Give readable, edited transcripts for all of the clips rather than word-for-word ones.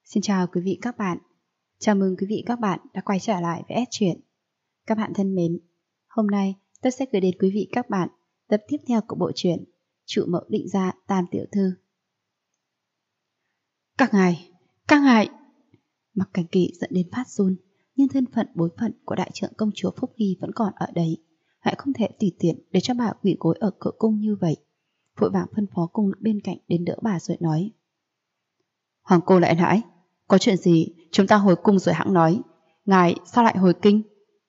Xin chào quý vị các bạn. Chào mừng quý vị các bạn đã quay trở lại với S Truyện. Các bạn thân mến, hôm nay tôi sẽ gửi đến quý vị các bạn tập tiếp theo của bộ truyện Trụ Mộng Định Gia Tam Tiểu Thư. Các ngài! Mặc Cảnh Kỳ dẫn đến phát run, nhưng thân phận bối phận của đại trưởng công chúa Phúc Hy vẫn còn ở đấy, lại không thể tùy tiện để cho bà quỳ gối ở cửa cung như vậy. Vội vàng phân phó cung nữ bên cạnh đến đỡ bà rồi nói: Hoàng cô lại nãi, có chuyện gì chúng ta hồi cung rồi hẵng nói. Ngài sao lại hồi kinh?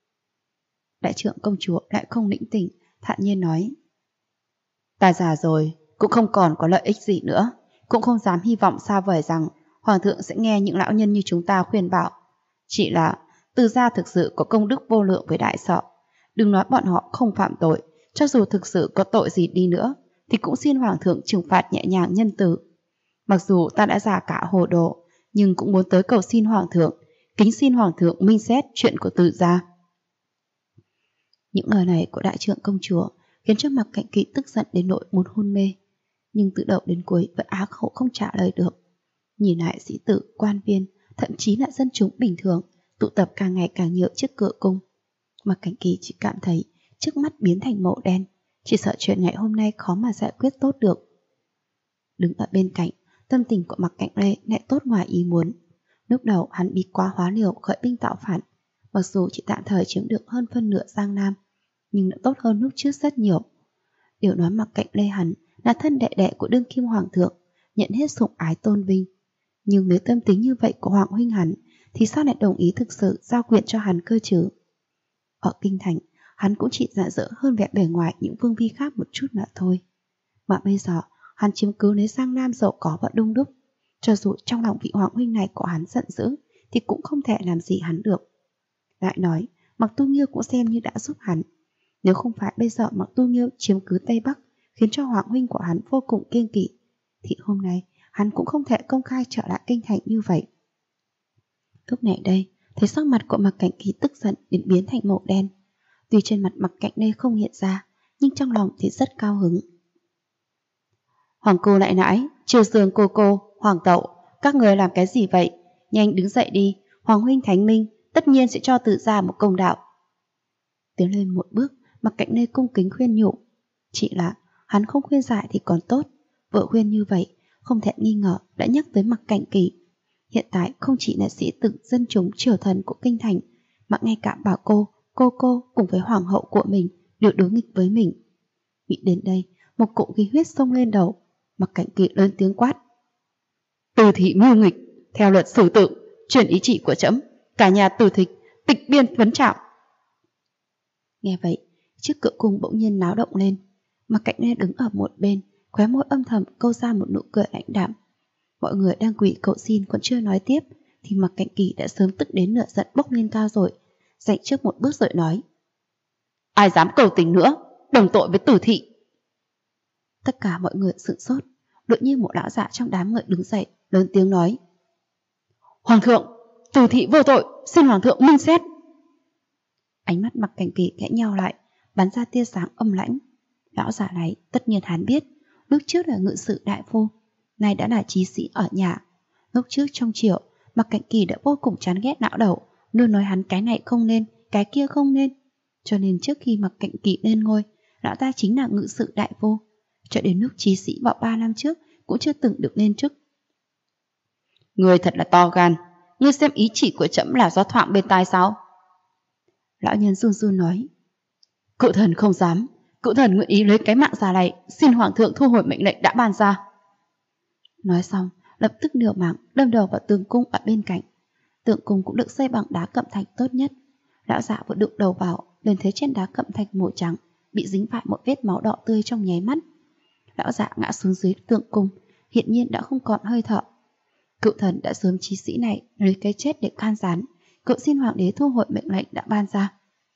Đại trưởng công chúa lại không lĩnh tỉnh, thản nhiên nói: Ta già rồi, cũng không còn có lợi ích gì nữa, cũng không dám hy vọng xa vời rằng Hoàng thượng sẽ nghe những lão nhân như chúng ta khuyên bảo. Chỉ là Từ gia thực sự có công đức vô lượng với đại sở. Đừng nói bọn họ không phạm tội, cho dù thực sự có tội gì đi nữa thì cũng xin Hoàng thượng trừng phạt nhẹ nhàng nhân từ. Mặc dù ta đã già cả hồ đồ, nhưng cũng muốn tới cầu xin Hoàng thượng, kính xin Hoàng thượng minh xét chuyện của Từ gia. Những lời này của đại trưởng công chúa khiến cho Mặc Cảnh Kỳ tức giận đến nỗi muốn hôn mê, nhưng từ đầu đến cuối vẫn á khẩu không trả lời được. Nhìn lại sĩ tử, quan viên, thậm chí là dân chúng bình thường tụ tập càng ngày càng nhiều trước cửa cung, Mặc Cảnh Kỳ chỉ cảm thấy trước mắt biến thành màu đen, chỉ sợ chuyện ngày hôm nay khó mà giải quyết tốt được. Đứng ở bên cạnh, tâm tình của Mặc Cảnh Lê lại tốt ngoài ý muốn. Lúc đầu hắn bị quá hóa liều khởi binh tạo phản, mặc dù chỉ tạm thời chiếm được hơn phân nửa Giang Nam, nhưng đã tốt hơn lúc trước rất nhiều. Điều nói Mặc Cảnh Lê hắn là thân đệ đệ của đương kim hoàng thượng, nhận hết sủng ái tôn vinh. Nhưng nếu tâm tính như vậy của hoàng huynh hắn, thì sao lại đồng ý thực sự giao quyền cho hắn cơ chứ? Ở kinh thành, hắn cũng chỉ rạng rỡ hơn vẻ bề ngoài những vương vi khác một chút mà thôi. Mà bây giờ hắn chiếm cứ lấy Giang Nam giàu có và đông đúc, cho dù trong lòng vị hoàng huynh này của hắn giận dữ thì cũng không thể làm gì hắn được. Lại nói, Mặc Tu Nghiêu cũng xem như đã giúp hắn. Nếu không phải bây giờ Mặc Tu Nghiêu chiếm cứ Tây Bắc khiến cho hoàng huynh của hắn vô cùng kiêng kỵ, thì hôm nay hắn cũng không thể công khai trở lại kinh thành như vậy. Lúc này đây, thấy sắc mặt của Mặc Cảnh Kỳ tức giận đến biến thành màu đen. Tuy trên mặt Mặc Cảnh Lê không hiện ra, nhưng trong lòng thì rất cao hứng. Hoàng cô lại nãi, Triều Dương cô, Hoàng tậu, các người làm cái gì vậy? Nhanh đứng dậy đi, Hoàng huynh thánh minh tất nhiên sẽ cho Từ gia một công đạo. Tiến lên một bước, Mặc Cảnh Lê cung kính khuyên nhủ. Chỉ là hắn không khuyên giải thì còn tốt, vợ khuyên như vậy không thể nghi ngờ đã nhắc tới Mặc Cảnh Kỳ. Hiện tại không chỉ là sĩ tử dân chúng triều thần của kinh thành, mà ngay cả bà cô cùng với hoàng hậu của mình đều đối nghịch với mình. Nghĩ đến đây, một cỗ khí huyết xông lên đầu, Mặc Cảnh Kỳ lớn tiếng quát: Từ thị mưu nghịch, theo luật xử tử, truyền ý chỉ của trẫm, cả nhà Từ Thịch tịch biên vấn trạo. Nghe vậy, trước cửa cung bỗng nhiên náo động lên. Mặc Cảnh Lê đứng ở một bên, khóe môi âm thầm câu ra một nụ cười lãnh đạm. Mọi người đang quỳ cầu xin còn chưa nói tiếp, thì Mặc Cảnh Kỳ đã sớm tức đến nửa giận bốc lên cao rồi, dậy trước một bước rồi nói: Ai dám cầu tình nữa, đồng tội với Từ thị. Tất cả mọi người sửng sốt. Đột nhiên một lão già trong đám người đứng dậy, lớn tiếng nói: Hoàng thượng, Từ thị vô tội, xin Hoàng thượng minh xét. Ánh mắt Mặc Cảnh Kỳ khẽ nheo lại, bắn ra tia sáng âm lãnh. Lão già này tất nhiên hắn biết, lúc trước là ngự sự đại phu, nay đã là trí sĩ ở nhà. Lúc trước trong triều, Mặc Cảnh Kỳ đã vô cùng chán ghét lão đầu, luôn nói hắn cái này không nên, cái kia không nên. Cho nên trước khi Mặc Cảnh Kỳ lên ngôi, lão ta chính là ngự sự đại phu. Cho đến lúc trí sĩ vào 3 năm trước cũng chưa từng được lên chức. Ngươi thật là to gan, ngươi xem ý chỉ của trẫm là do thoảng bên tai sao? Lão nhân run run nói: Cự thần không dám, cự thần nguyện ý lấy cái mạng già này, xin Hoàng thượng thu hồi mệnh lệnh đã ban ra. Nói xong, lập tức liều mạng đâm đầu vào tường cung ở bên cạnh. Tường cung cũng được xây bằng đá cẩm thạch tốt nhất. Lão già vừa đụng đầu vào, liền thấy trên đá cẩm thạch màu trắng bị dính phải một vết máu đỏ tươi trong nháy mắt. Lão già ngã xuống dưới tượng cung, hiện nhiên đã không còn hơi thở. Cựu thần đã sớm trí sĩ này lấy cái chết để can gián, cậu xin hoàng đế thu hồi mệnh lệnh đã ban ra.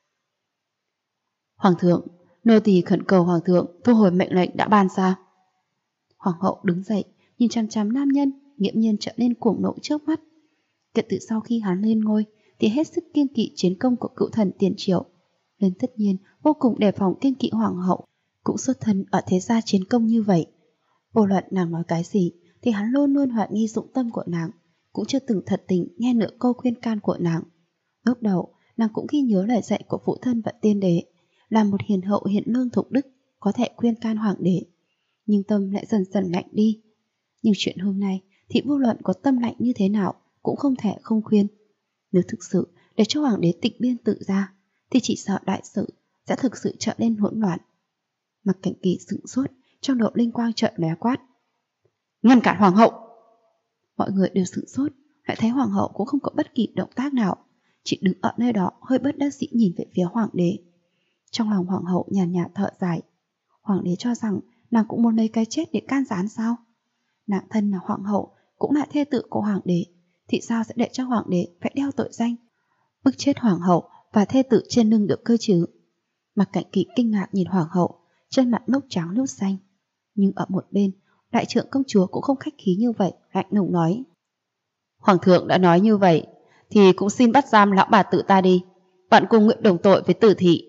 Hoàng thượng, nô tỳ khẩn cầu Hoàng thượng thu hồi mệnh lệnh đã ban ra. Hoàng hậu đứng dậy, nhìn chằm chằm nam nhân, nghiễm nhiên trở nên cuồng nộ trước mắt. Kể từ sau khi hắn lên ngôi thì hết sức kiêng kỵ chiến công của cựu thần tiền triệu, nên tất nhiên vô cùng đề phòng kiêng kỵ hoàng hậu, cũng xuất thân ở thế gia chiến công như vậy. Vô luận nàng nói cái gì thì hắn luôn luôn hoài nghi dụng tâm của nàng, cũng chưa từng thật tình nghe nửa câu khuyên can của nàng. Lúc đầu, nàng cũng ghi nhớ lời dạy của phụ thân và tiên đế, là một hiền hậu hiền lương thục đức, có thể khuyên can hoàng đế. Nhưng tâm lại dần dần lạnh đi. Nhưng chuyện hôm nay thì vô luận có tâm lạnh như thế nào cũng không thể không khuyên. Nếu thực sự để cho hoàng đế tịch biên tự ra, thì chỉ sợ đại sự sẽ thực sự trở nên hỗn loạn. Mặc Cảnh Kỳ sững sốt, trong đầu linh quang chợt lóe quát: ngăn cản hoàng hậu! Mọi người đều sững sốt, lại thấy hoàng hậu cũng không có bất kỳ động tác nào, chỉ đứng ở nơi đó hơi bất đắc dĩ nhìn về phía hoàng đế. Trong lòng hoàng hậu nhàn nhạt thở dài. Hoàng đế cho rằng nàng cũng muốn lấy cái chết để can gián sao? Nàng thân là hoàng hậu, cũng là thê tử của hoàng đế, thì sao sẽ để cho hoàng đế phải đeo tội danh bức chết hoàng hậu và thê tử trên lưng được cơ chứ? Mặc Cảnh Kỳ kinh ngạc nhìn hoàng hậu, trên mặt lúc trắng lúc xanh. Nhưng ở một bên, đại trượng công chúa cũng không khách khí như vậy, lạnh lùng nói: hoàng thượng đã nói như vậy, thì cũng xin bắt giam lão bà tự ta đi, bạn cùng nguyện đồng tội với Tử thị.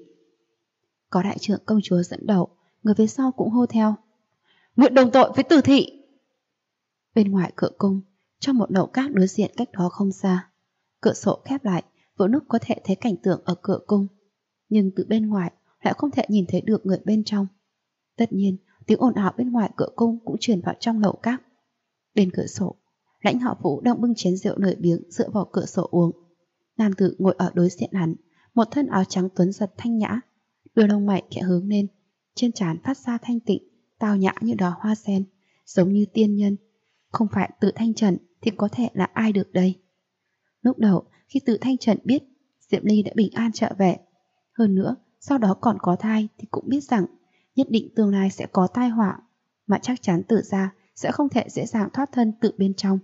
Có đại trượng công chúa dẫn đầu, người phía sau cũng hô theo: nguyện đồng tội với Tử thị. Bên ngoài cửa cung, trong một lầu các đối diện cách đó không xa, cửa sổ khép lại, vừa lúc có thể thấy cảnh tượng ở cửa cung, nhưng từ bên ngoài lại không thể nhìn thấy được người bên trong. Tất nhiên, tiếng ồn ào bên ngoài cửa cung cũng truyền vào trong lầu các. Bên cửa sổ, Lãnh Hạo Vũ đang bưng chén rượu lười biếng dựa vào cửa sổ uống. Nam tử ngồi ở đối diện hắn, một thân áo trắng tuấn giật thanh nhã, đôi lông mày khẽ hướng lên, trên trán phát ra thanh tịnh, tao nhã như đóa hoa sen, giống như tiên nhân. Không phải Từ Thanh Trần thì có thể là ai được đây? Lúc đầu, khi Từ Thanh Trần biết Diệm Ly đã bình an trở về, hơn nữa sau đó còn có thai, thì cũng biết rằng nhất định tương lai sẽ có tai họa, mà chắc chắn Tử gia sẽ không thể dễ dàng thoát thân từ bên trong.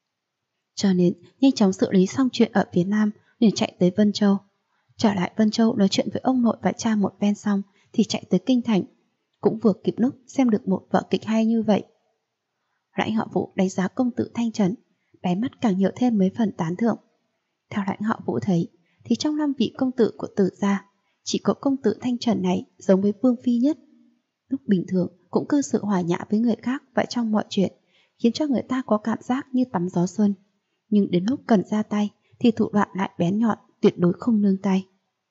Cho nên nhanh chóng xử lý xong chuyện ở phía Nam, liền chạy tới Vân Châu. Trở lại Vân Châu nói chuyện với ông nội và cha một ven xong, thì chạy tới Kinh Thành, cũng vừa kịp lúc xem được một vở kịch hay như vậy. Lãnh Hạo Vũ đánh giá công tử Thanh Trần, đáy mắt càng nhiều thêm mấy phần tán thưởng. Theo Lãnh Hạo Vũ thấy, thì trong 5 vị công tử của Tử gia, chỉ có công tử Thanh Trần này giống với Vương Phi nhất. Lúc bình thường cũng cư xử hòa nhã với người khác và trong mọi chuyện, khiến cho người ta có cảm giác như tắm gió xuân. Nhưng đến lúc cần ra tay thì thủ đoạn lại bén nhọn, tuyệt đối không nương tay.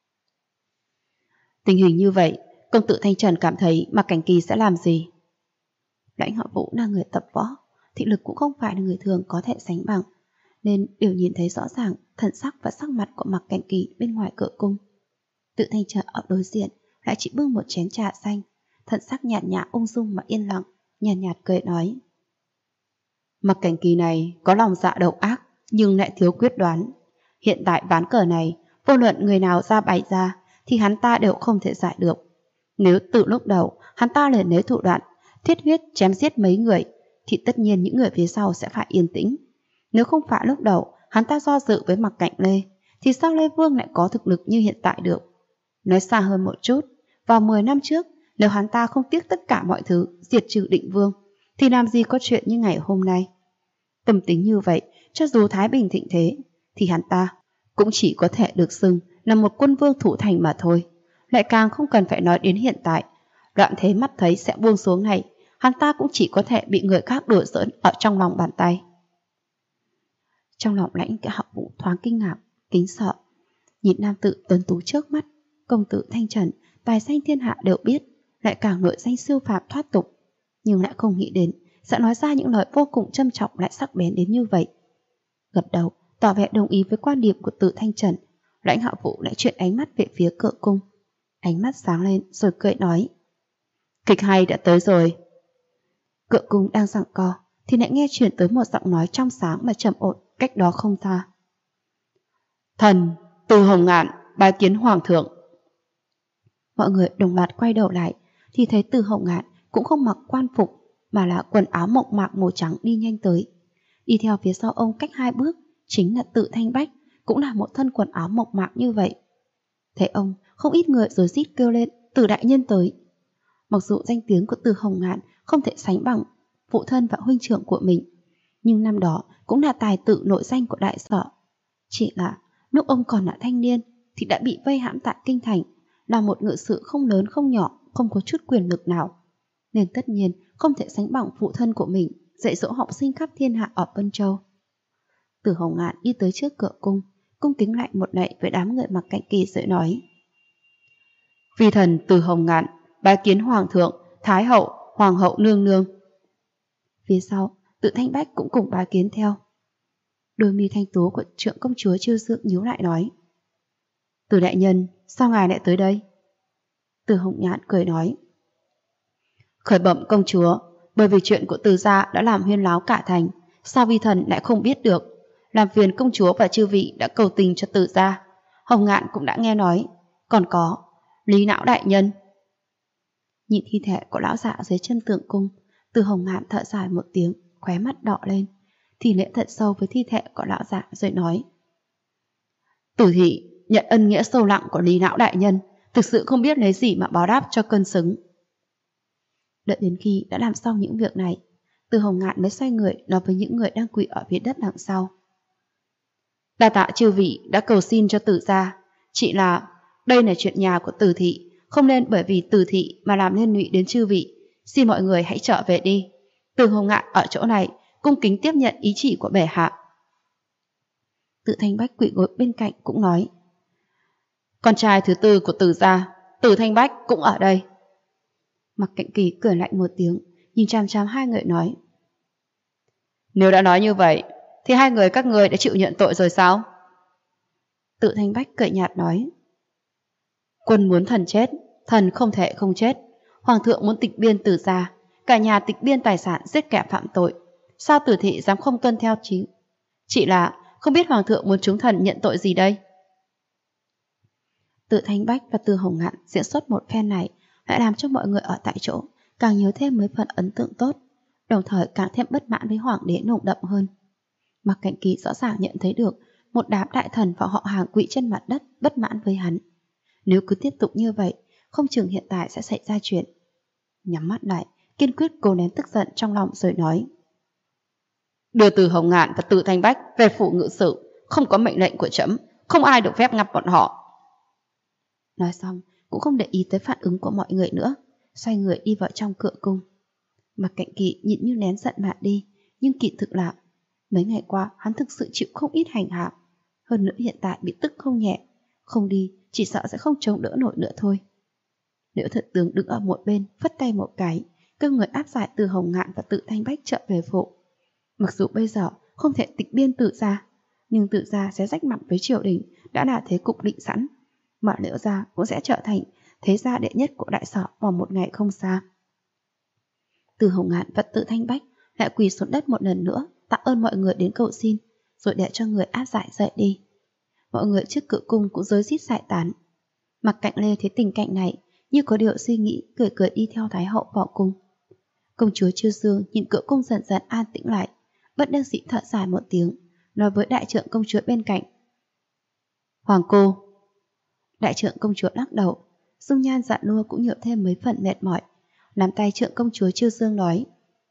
Tình hình như vậy, công tử Thanh Trần cảm thấy Mặc Cảnh Kỳ sẽ làm gì? Lãnh Hạo Vũ là người tập võ, thị lực cũng không phải là người thường có thể sánh bằng, nên đều nhìn thấy rõ ràng thần sắc và sắc mặt của Mặc Cảnh Kỳ bên ngoài cửa cung. Tự Thanh Trần ở đối diện lại chỉ bưng một chén trà xanh, thần sắc nhạt nhã ung dung mà yên lặng, nhàn nhạt cười nói: Mặc Cảnh Kỳ này có lòng dạ độc ác, nhưng lại thiếu quyết đoán. Hiện tại ván cờ này, vô luận người nào ra bày ra, thì hắn ta đều không thể giải được. Nếu từ lúc đầu hắn ta liền lấy thủ đoạn thiết huyết chém giết mấy người, thì tất nhiên những người phía sau sẽ phải yên tĩnh. Nếu không phải lúc đầu hắn ta do dự với Mặc Cảnh Lê, thì sao Lê Vương lại có thực lực như hiện tại được? Nói xa hơn một chút, vào 10 năm trước, nếu hắn ta không tiếc tất cả mọi thứ diệt trừ Định Vương, thì làm gì có chuyện như ngày hôm nay. Tâm tính như vậy, cho dù Thái Bình thịnh thế, thì hắn ta cũng chỉ có thể được xưng là một quân vương thủ thành mà thôi. Lại càng không cần phải nói đến hiện tại, đoạn thế mắt thấy sẽ buông xuống này, hắn ta cũng chỉ có thể bị người khác đùa giỡn ở trong lòng bàn tay. Trong lòng Lãnh Hạo Vũ thoáng kinh ngạc, kính sợ, nhìn nam tử tuấn tú trước mắt, công tử Thanh Trần, tài danh thiên hạ đều biết, lại càng nội danh siêu phàm thoát tục, nhưng lại không nghĩ đến sẽ nói ra những lời vô cùng trâm trọng lại sắc bén đến như vậy. Gật đầu, tỏ vẻ đồng ý với quan điểm của Từ Thanh Trần, Lãnh Hạo Vũ lại chuyển ánh mắt về phía cửa cung. Ánh mắt sáng lên rồi cười nói: Kịch hay đã tới rồi. Cửa cung đang giằng co, thì lại nghe chuyển tới một giọng nói trong sáng mà trầm ổn cách đó không xa: Thần Từ Hồng Ngạn bái kiến hoàng thượng. Mọi người đồng loạt quay đầu lại, thì thấy Từ Hồng Ngạn cũng không mặc quan phục, mà là quần áo mộng mạc màu trắng đi nhanh tới. Đi theo phía sau ông cách 2 bước chính là Từ Thanh Bách, cũng là một thân quần áo mộng mạc như vậy. Thấy ông, không ít người rồi rít kêu lên: Từ đại nhân tới. Mặc dù danh tiếng của Từ Hồng Ngạn không thể sánh bằng phụ thân và huynh trưởng của mình, nhưng năm đó cũng là tài tử nội danh của đại sở. Chỉ là lúc ông còn là thanh niên thì đã bị vây hãm tại kinh thành, là một ngự sự không lớn không nhỏ, không có chút quyền lực nào, nên tất nhiên không thể sánh bằng phụ thân của mình dạy dỗ học sinh khắp thiên hạ ở Vân Châu. Từ Hồng Ngạn đi tới trước cửa cung, cung kính lại một lạy với đám người mặc cạnh kỳ rồi nói: Phi thần Từ Hồng Ngạn bái kiến hoàng thượng, thái hậu, hoàng hậu nương nương. Phía sau, Tự Thanh Bách cũng cùng bái kiến theo. Đôi mi thanh tú của trượng công chúa Chiêu Dương nhíu lại nói: Từ đại nhân, sao ngài lại tới đây? Từ Hồng Ngạn cười nói: Khởi bẩm công chúa, bởi vì chuyện của Từ gia đã làm huyên náo cả thành, sao vi thần lại không biết được? Làm phiền công chúa và chư vị đã cầu tình cho Từ gia. Hồng Ngạn cũng đã nghe nói. Còn có Lý Não đại nhân. Nhìn thi thể của lão dạ dưới chân tượng cung, Từ Hồng Ngạn thở dài một tiếng, khóe mắt đỏ lên, thì lễ thật sâu với thi thể của lão dạ rồi nói: Tử thị nhận ân nghĩa sâu nặng của Lý Não đại nhân, thực sự không biết lấy gì mà báo đáp cho cân xứng. Đợi đến khi đã làm xong những việc này, Từ Hồng Ngạn mới xoay người nói với những người đang quỳ ở phía đất đằng sau: Đa tạ chư vị đã cầu xin cho Từ gia, chỉ là đây là chuyện nhà của Từ thị, không nên bởi vì Từ thị mà làm liên lụy đến chư vị. Xin mọi người hãy trở về đi. Từ Hồng Ngạn ở chỗ này cung kính tiếp nhận ý chỉ của bệ hạ. Tự Thanh Bách quỳ gối bên cạnh cũng nói: Con trai thứ tư của Từ gia, Từ Thanh Bách cũng ở đây. Mặc Cạnh Kỳ cười lạnh một tiếng, nhìn chằm chằm hai người nói: Nếu đã nói như vậy, thì hai người các ngươi đã chịu nhận tội rồi sao? Tự Thanh Bách cười nhạt nói: Quân muốn thần chết, thần không thể không chết. Hoàng thượng muốn tịch biên Từ gia, cả nhà tịch biên tài sản giết kẻ phạm tội. Sao Từ thị dám không tuân theo chính? Chỉ là không biết hoàng thượng muốn chúng thần nhận tội gì đây? Tự Thanh Bách và Từ Hồng Ngạn diễn xuất một phen này lại làm cho mọi người ở tại chỗ càng nhớ thêm mấy phần ấn tượng tốt, đồng thời càng thêm bất mãn với hoàng đế nồng đậm hơn. Mặc Cạnh Kỳ rõ ràng nhận thấy được một đám đại thần và họ hàng quỵ trên mặt đất bất mãn với hắn. Nếu cứ tiếp tục như vậy, không chừng hiện tại sẽ xảy ra chuyện. Nhắm mắt lại, kiên quyết cố nén tức giận trong lòng rồi nói: Đưa Từ Hồng Ngạn và Từ Thanh Bách về phủ ngự sự, không có mệnh lệnh của trẫm, không ai được phép ngăn bọn họ. Nói xong, cũng không để ý tới phản ứng của mọi người nữa, xoay người đi vào trong cửa cung. Mặc Cạnh Kỳ nhịn như nén giận mà đi, nhưng kỳ thực là mấy ngày qua hắn thực sự chịu không ít hành hạ, hơn nữa hiện tại bị tức không nhẹ, không đi chỉ sợ sẽ không chống đỡ nổi nữa thôi. Liễu Thật Tướng đứng ở một bên phất tay một cái, kêu người áp giải Từ Hồng Ngạn và Tự Thanh Bách trở về phủ. Mặc dù bây giờ không thể tịch biên Tự gia, nhưng Tự gia sẽ rách mặt với triều đình đã là thế cục định sẵn, mà Liễu gia cũng sẽ trở thành thế gia đệ nhất của đại sở vào một ngày không xa. Từ Hồng Ngạn và Tự Thanh Bách lại quỳ xuống đất một lần nữa, tạ ơn mọi người đến cầu xin, rồi để cho người áp giải rời đi. Mọi người trước cửa cung cũng rối rít giải tán. Mặc Cạnh Lê thấy tình cảnh này, như có điều suy nghĩ, cười cười đi theo Thái hậu vào cung. Công chúa Chiêu Dương nhìn cửa cung dần dần an tĩnh lại, bất đắc dĩ thở dài một tiếng, nói với đại trượng công chúa bên cạnh: Hoàng cô. Đại trượng công chúa lắc đầu, dung nhan dạ nua cũng nhiều thêm mấy phần mệt mỏi, nắm tay trượng công chúa Chiêu Dương nói: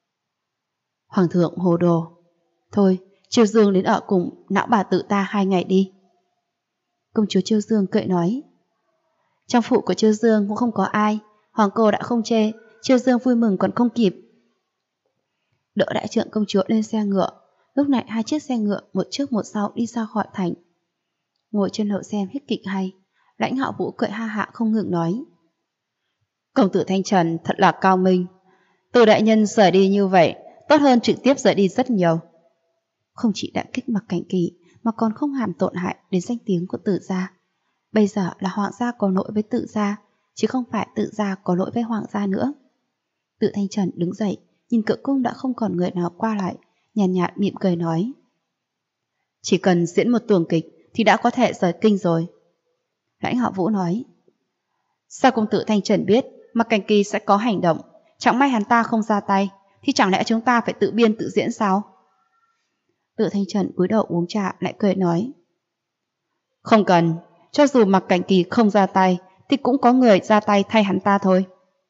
Hoàng thượng hồ đồ. Thôi, Chiêu Dương đến ở cùng não bà tự ta 2 ngày đi. Công chúa Chiêu Dương cười nói: Trong phủ của Chiêu Dương cũng không có ai, hoàng cô đã không chê, Chiêu Dương vui mừng còn không kịp. Đỡ đại trượng công chúa lên xe ngựa. Lúc này 2 chiếc xe ngựa một trước một sau đi ra khỏi thành. Ngồi trên hậu xem hết kịch hay, Lãnh Hạo Vũ cười ha hạ không ngừng nói: Công tử Thanh Trần thật là cao minh. Từ đại nhân rời đi như vậy, tốt hơn trực tiếp rời đi rất nhiều. Không chỉ đã kích Mặc Cảnh Kỳ, mà còn không hàm tổn hại đến danh tiếng của Tự gia. Bây giờ là hoàng gia có lỗi với Tự gia, chứ không phải Tự gia có lỗi với hoàng gia nữa. Tự Thanh Trần đứng dậy, nhìn cửa cung đã không còn người nào qua lại, nhàn nhạt mỉm cười nói: Chỉ cần diễn một tuồng kịch thì đã có thể rời kinh rồi. Lãnh Hạo Vũ nói: Sao công tử Thanh Trần biết Mặc Cảnh Kỳ sẽ có hành động? Chẳng may hắn ta không ra tay, thì chẳng lẽ chúng ta phải tự biên tự diễn sao? Tự Thanh Trần cúi đầu uống trà lại cười nói: Không cần, cho dù Mặc Cảnh Kỳ không ra tay thì cũng có người ra tay thay hắn ta thôi.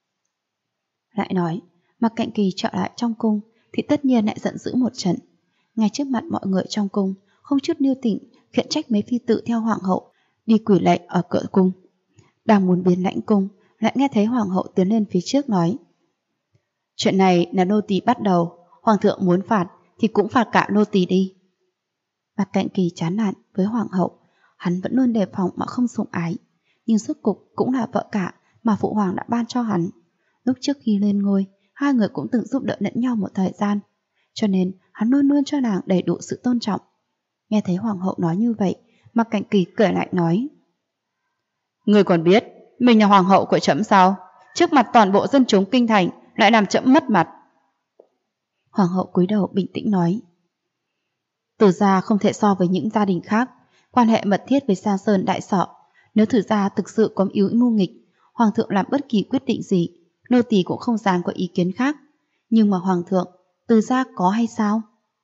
Lại nói, Mặc Cảnh Kỳ trở lại trong cung thì tất nhiên lại giận dữ một trận. Ngay trước mặt mọi người trong cung, không chút lưu tình khiển trách mấy phi tử theo hoàng hậu đi quỳ lạy ở cửa cung. Đang muốn biến lãnh cung, lại nghe thấy hoàng hậu tiến lên phía trước nói: Chuyện này là nô tỳ bắt đầu, hoàng thượng muốn phạt thì cũng phạt cả nô tỳ đi. Mạc Cạnh Kỳ chán nản với hoàng hậu, hắn vẫn luôn đề phòng mà không sủng ái, nhưng rốt cục cũng là vợ cả mà phụ hoàng đã ban cho hắn. Lúc trước khi lên ngôi, hai người cũng từng giúp đỡ lẫn nhau một thời gian, cho nên hắn luôn luôn cho nàng đầy đủ sự tôn trọng. Nghe thấy hoàng hậu nói như vậy, Mạc Cạnh Kỳ cười lại nói: Người còn biết mình là hoàng hậu của trẫm sao? Trước mặt toàn bộ dân chúng kinh thành lại làm trẫm mất mặt. Hoàng hậu cúi đầu bình tĩnh nói: Từ gia không thể so với những gia đình khác, quan hệ mật thiết với Giang Sơn Đại Sọ. Nếu Từ gia thực sự có yếu mưu nghịch, hoàng thượng làm bất kỳ quyết định gì, nô tỳ cũng không dám có ý kiến khác. Nhưng mà hoàng thượng, Từ gia có hay sao?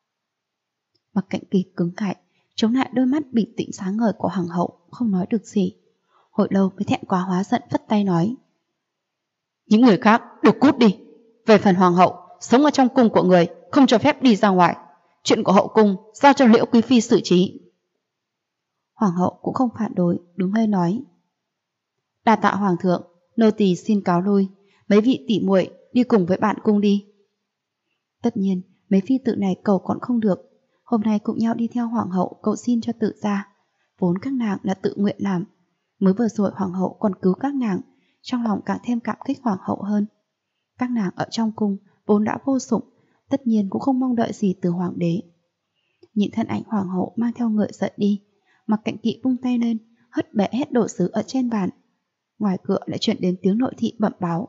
Mạc Cạnh Kỳ cứng cại, chống lại đôi mắt bình tĩnh sáng ngời của hoàng hậu, không nói được gì. Hồi lâu mới thẹn quá hóa giận phất tay nói: Những người khác được cút đi. Về phần hoàng hậu, sống ở trong cung của người, không cho phép đi ra ngoài. Chuyện của hậu cung giao cho Liễu quý phi xử trí. Hoàng hậu cũng không phản đối, đứng lên nói: Đa tạ hoàng thượng, nô tỳ xin cáo lui. Mấy vị tỷ muội đi cùng với bạn cung đi. Tất nhiên mấy phi tử này cầu còn không được, hôm nay cùng nhau đi theo hoàng hậu cầu xin cho Tự gia. Vốn các nàng là tự nguyện làm, mới vừa rồi hoàng hậu còn cứu các nàng, trong lòng càng thêm cảm kích hoàng hậu hơn. Các nàng ở trong cung vốn đã vô dụng, tất nhiên cũng không mong đợi gì từ hoàng đế. Nhìn thân ảnh hoàng hậu mang theo ngựa giận đi, Mạc Cạnh Kỵ vung tay lên, hất bể hết đồ sứ ở trên bàn. Ngoài cửa lại truyền đến tiếng nội thị bẩm báo: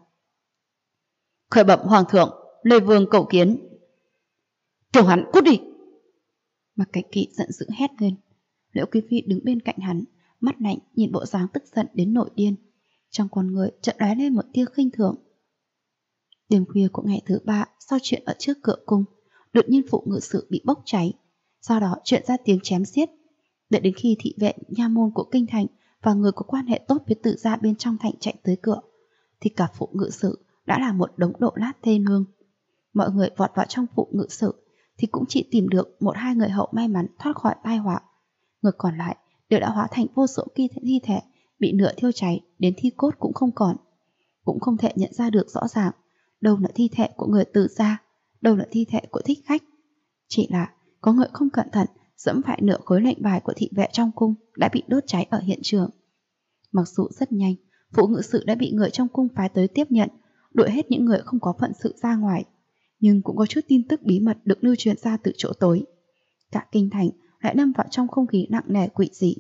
Khởi bẩm hoàng thượng, Lê Vương cầu kiến. Tiểu hắn cút đi. Mạc Cạnh Kỵ giận dữ hét lên. Liễu quý phi đứng bên cạnh hắn, mắt lạnh nhìn bộ dáng tức giận đến nội điên, trong con người chợt lóe lên một tia khinh thường. Đêm khuya của ngày thứ 3 sau chuyện ở trước cửa cung, đột nhiên phụ ngự sự bị bốc cháy, sau đó truyền ra tiếng chém giết. Đợi đến khi thị vệ nha môn của kinh thành và người có quan hệ tốt với Tự gia bên trong thành chạy tới cửa, thì cả phụ ngự sự đã là một đống đổ nát thê lương. Mọi người vọt vào trong phụ ngự sự thì cũng chỉ tìm được một hai người hậu may mắn thoát khỏi tai họa. Người còn lại đều đã hóa thành vô số thi thể bị lửa thiêu cháy đến thi cốt cũng không còn. Cũng không thể nhận ra được rõ ràng đâu là thi thể của người Tự gia, đâu là thi thể của thích khách. Chỉ là có người không cẩn thận dẫm phải nửa khối lệnh bài của thị vệ trong cung đã bị đốt cháy ở hiện trường. Mặc dù rất nhanh, phụ ngự sự đã bị người trong cung phái tới tiếp nhận, đuổi hết những người không có phận sự ra ngoài, nhưng cũng có chút tin tức bí mật được lưu truyền ra từ chỗ tối. Cả kinh thành lại lâm vào trong không khí nặng nề quỷ dị.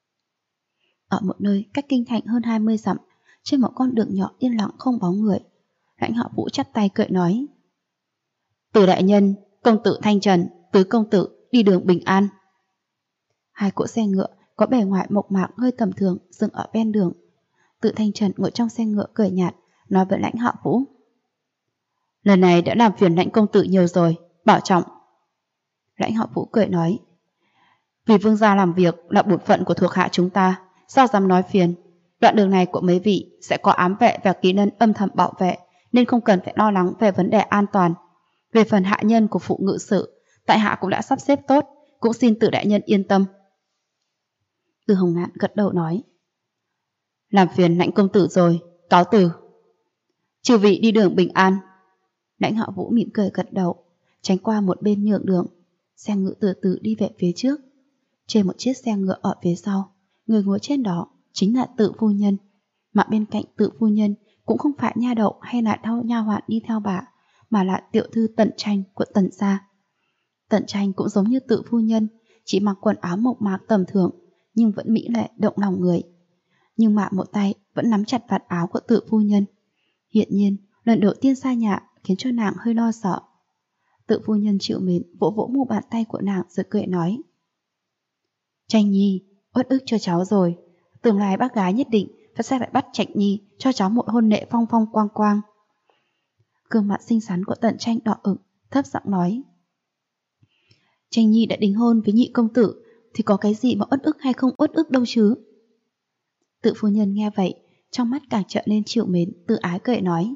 Ở một nơi cách kinh thành hơn 20 dặm, trên một con đường nhỏ yên lặng không bóng người, Lãnh Hạo Vũ chắp tay cười nói: Từ đại nhân, công tử Thanh Trần, tứ công tử đi đường bình an. Hai cỗ xe ngựa có bề ngoài mộc mạc hơi tầm thường dừng ở ven đường. Tự Thanh Trần ngồi trong xe ngựa cười nhạt, nói với Lãnh Hạo Vũ: Lần này đã làm phiền Lãnh công tử nhiều rồi, bảo trọng. Lãnh Hạo Vũ cười nói: Vì vương gia làm việc là bổn phận của thuộc hạ chúng ta, sao dám nói phiền. Đoạn đường này của mấy vị sẽ có ám vệ và kỹ nân âm thầm bảo vệ, nên không cần phải lo lắng về vấn đề an toàn. Về phần hạ nhân của phụ ngự sự, tại hạ cũng đã sắp xếp tốt, cũng xin Từ đại nhân yên tâm. Từ Hồng Ngạn gật đầu nói: Làm phiền Lãnh công tử rồi, cáo từ. Chư vị đi đường bình an. Lãnh Hạo Vũ mỉm cười gật đầu, tránh qua một bên nhường đường. Xe ngựa từ từ đi về phía trước. Trên một chiếc xe ngựa ở phía sau, người ngồi trên đó chính là Tự phu nhân, mà bên cạnh Tự phu nhân cũng không phải nha đậu hay là nha hoàn đi theo bà, mà là tiểu thư Tần Tranh của Tần gia. Tần Tranh cũng giống như Tự phu nhân, chỉ mặc quần áo mộc mạc tầm thường, nhưng vẫn mỹ lệ động lòng người. Nhưng mà một tay vẫn nắm chặt vạt áo của Tự phu nhân. Hiện nhiên, lần đầu tiên xa nhà khiến cho nàng hơi lo sợ. Tự phu nhân chịu mến vỗ vỗ mu bàn tay của nàng rồi cười nói: Tranh nhi, uất ức cho cháu rồi. Tương lai bác gái nhất định sẽ phải bắt Trạch nhi cho cháu một hôn lễ phong phong quang quang. Gương mặt xinh xắn của Tần Tranh đỏ ửng, thấp giọng nói: Tranh nhi đã đính hôn với nhị công tử thì có cái gì mà uất ức hay không uất ức đâu chứ. Tự phu nhân nghe vậy, trong mắt càng trở nên chịu mến, tự ái cười nói: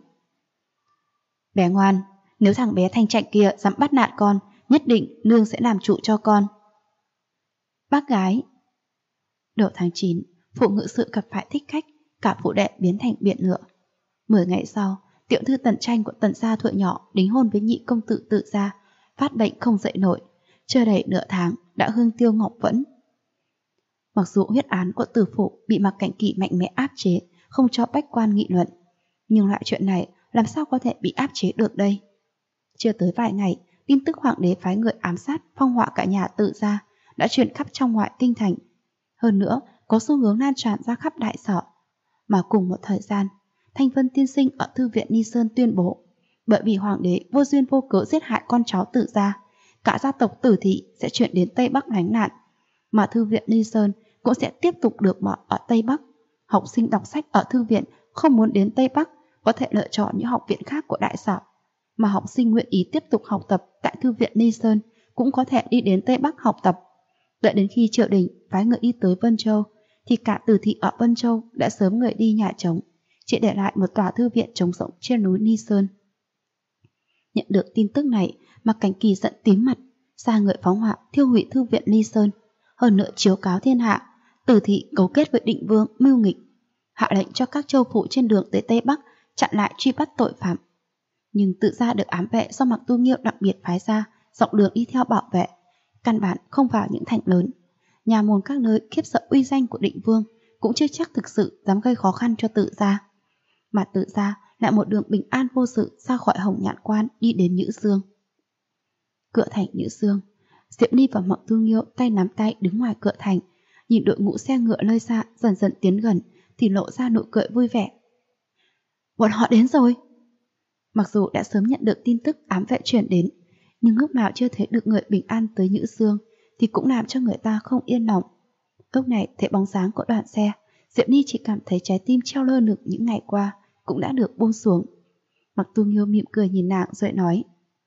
Bé ngoan, nếu thằng bé Thanh Trạch kia dám bắt nạt con, nhất định nương sẽ làm trụ cho con. Bác gái. Đầu tháng 9, phụ ngự sự gặp phải thích khách, cả phụ đệ biến thành biện ngựa. 10 ngày sau, tiểu thư Tần Tranh của Tần gia thuở nhỏ đính hôn với nhị công tử Tự gia, phát bệnh không dậy nổi, chưa đầy nửa tháng đã hương tiêu ngọc vẫn. Mặc dù huyết án của tử phụ bị Mạc Cảnh Kỳ mạnh mẽ áp chế, không cho bách quan nghị luận, nhưng loại chuyện này làm sao có thể bị áp chế được đây? Chưa tới vài ngày, tin tức hoàng đế phái người ám sát phong họa cả nhà Tự gia đã truyền khắp trong ngoại kinh thành. Hơn nữa, có xu hướng lan tràn ra khắp đại sở. Mà cùng một thời gian, Thanh Vân tiên sinh ở thư viện Ni Sơn tuyên bố, bởi vì hoàng đế vô duyên vô cớ giết hại con cháu Tự gia, cả gia tộc Tử thị sẽ chuyển đến Tây Bắc lánh nạn, mà thư viện Ni Sơn cũng sẽ tiếp tục được mở ở Tây Bắc. Học sinh đọc sách ở thư viện không muốn đến Tây Bắc có thể lựa chọn những học viện khác của đại sở, mà học sinh nguyện ý tiếp tục học tập tại thư viện Ni Sơn cũng có thể đi đến Tây Bắc học tập. Đợi đến khi triều đình phái người đi tới Vân Châu, thì cả Tử thị ở Vân Châu đã sớm người đi nhà trống, chỉ để lại một tòa thư viện trống rỗng trên núi Ni Sơn. Nhận được tin tức này, Mạc Cảnh Kỳ giận tím mặt, sai người phóng hỏa thiêu hủy thư viện Ni Sơn, hơn nữa chiếu cáo thiên hạ, Tử thị cấu kết với Định Vương mưu nghịch, hạ lệnh cho các châu phụ trên đường tới Tây Bắc chặn lại truy bắt tội phạm. Nhưng Tự gia được ám vệ do Mạc Tu Nghiêu đặc biệt phái ra, dọc đường đi theo bảo vệ, căn bản không vào những thành lớn. Nhà môn các nơi khiếp sợ uy danh của Định Vương cũng chưa chắc thực sự dám gây khó khăn cho Tự gia. Mà Tự gia lại một đường bình an vô sự ra khỏi Hồng Nhạn Quan đi đến Nhữ Dương. Cửa thành Nhữ Dương, Diệp Ni và Mạc Tu Nghiêu tay nắm tay đứng ngoài cửa thành, nhìn đội ngũ xe ngựa lơi xa dần dần tiến gần thì lộ ra nụ cười vui vẻ. Bọn họ đến rồi. Mặc dù đã sớm nhận được tin tức ám vệ truyền đến, nhưng lúc nào chưa thấy được người bình an tới Nhữ Dương thì cũng làm cho người ta không yên lòng. Lúc này thấy bóng dáng của đoàn xe, Diệp Ni chỉ cảm thấy trái tim treo lơ lửng những ngày qua cũng đã được buông xuống. Mạc Tu Nghiêu mỉm cười nhìn nàng rồi nói: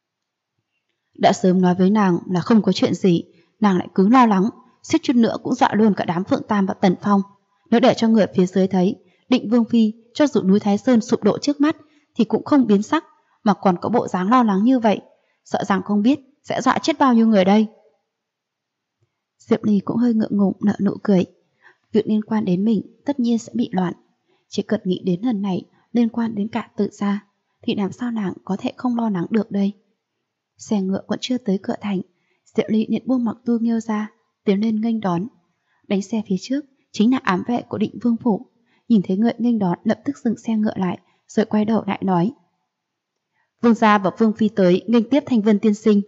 đã sớm nói với nàng là không có chuyện gì, nàng lại cứ lo lắng, suýt chút nữa cũng dọa luôn cả đám Phượng Tam và Tần Phong. Nếu để cho người phía dưới thấy, Định Vương phi cho dù núi Thái Sơn sụp đổ trước mắt thì cũng không biến sắc, mà còn có bộ dáng lo lắng như vậy, sợ rằng không biết sẽ dọa chết bao nhiêu người đây. Diệp Ly cũng hơi ngượng ngùng nở nụ cười. Việc liên quan đến mình tất nhiên sẽ bị loạn, chỉ cần nghĩ đến lần này liên quan đến cả Tự gia thì làm sao nàng có thể không lo lắng được đây. Xe ngựa vẫn chưa tới cửa thành, Diệp Ly liền buông Mạc Tu Nghiêu ra, tiến lên nghênh đón. Đánh xe phía trước chính là ám vệ của Định Vương phủ, nhìn thấy người nghênh đón lập tức dừng xe ngựa lại, rồi quay đầu lại nói: Vương gia và Vương phi tới nghênh tiếp Thanh Vân tiên sinh.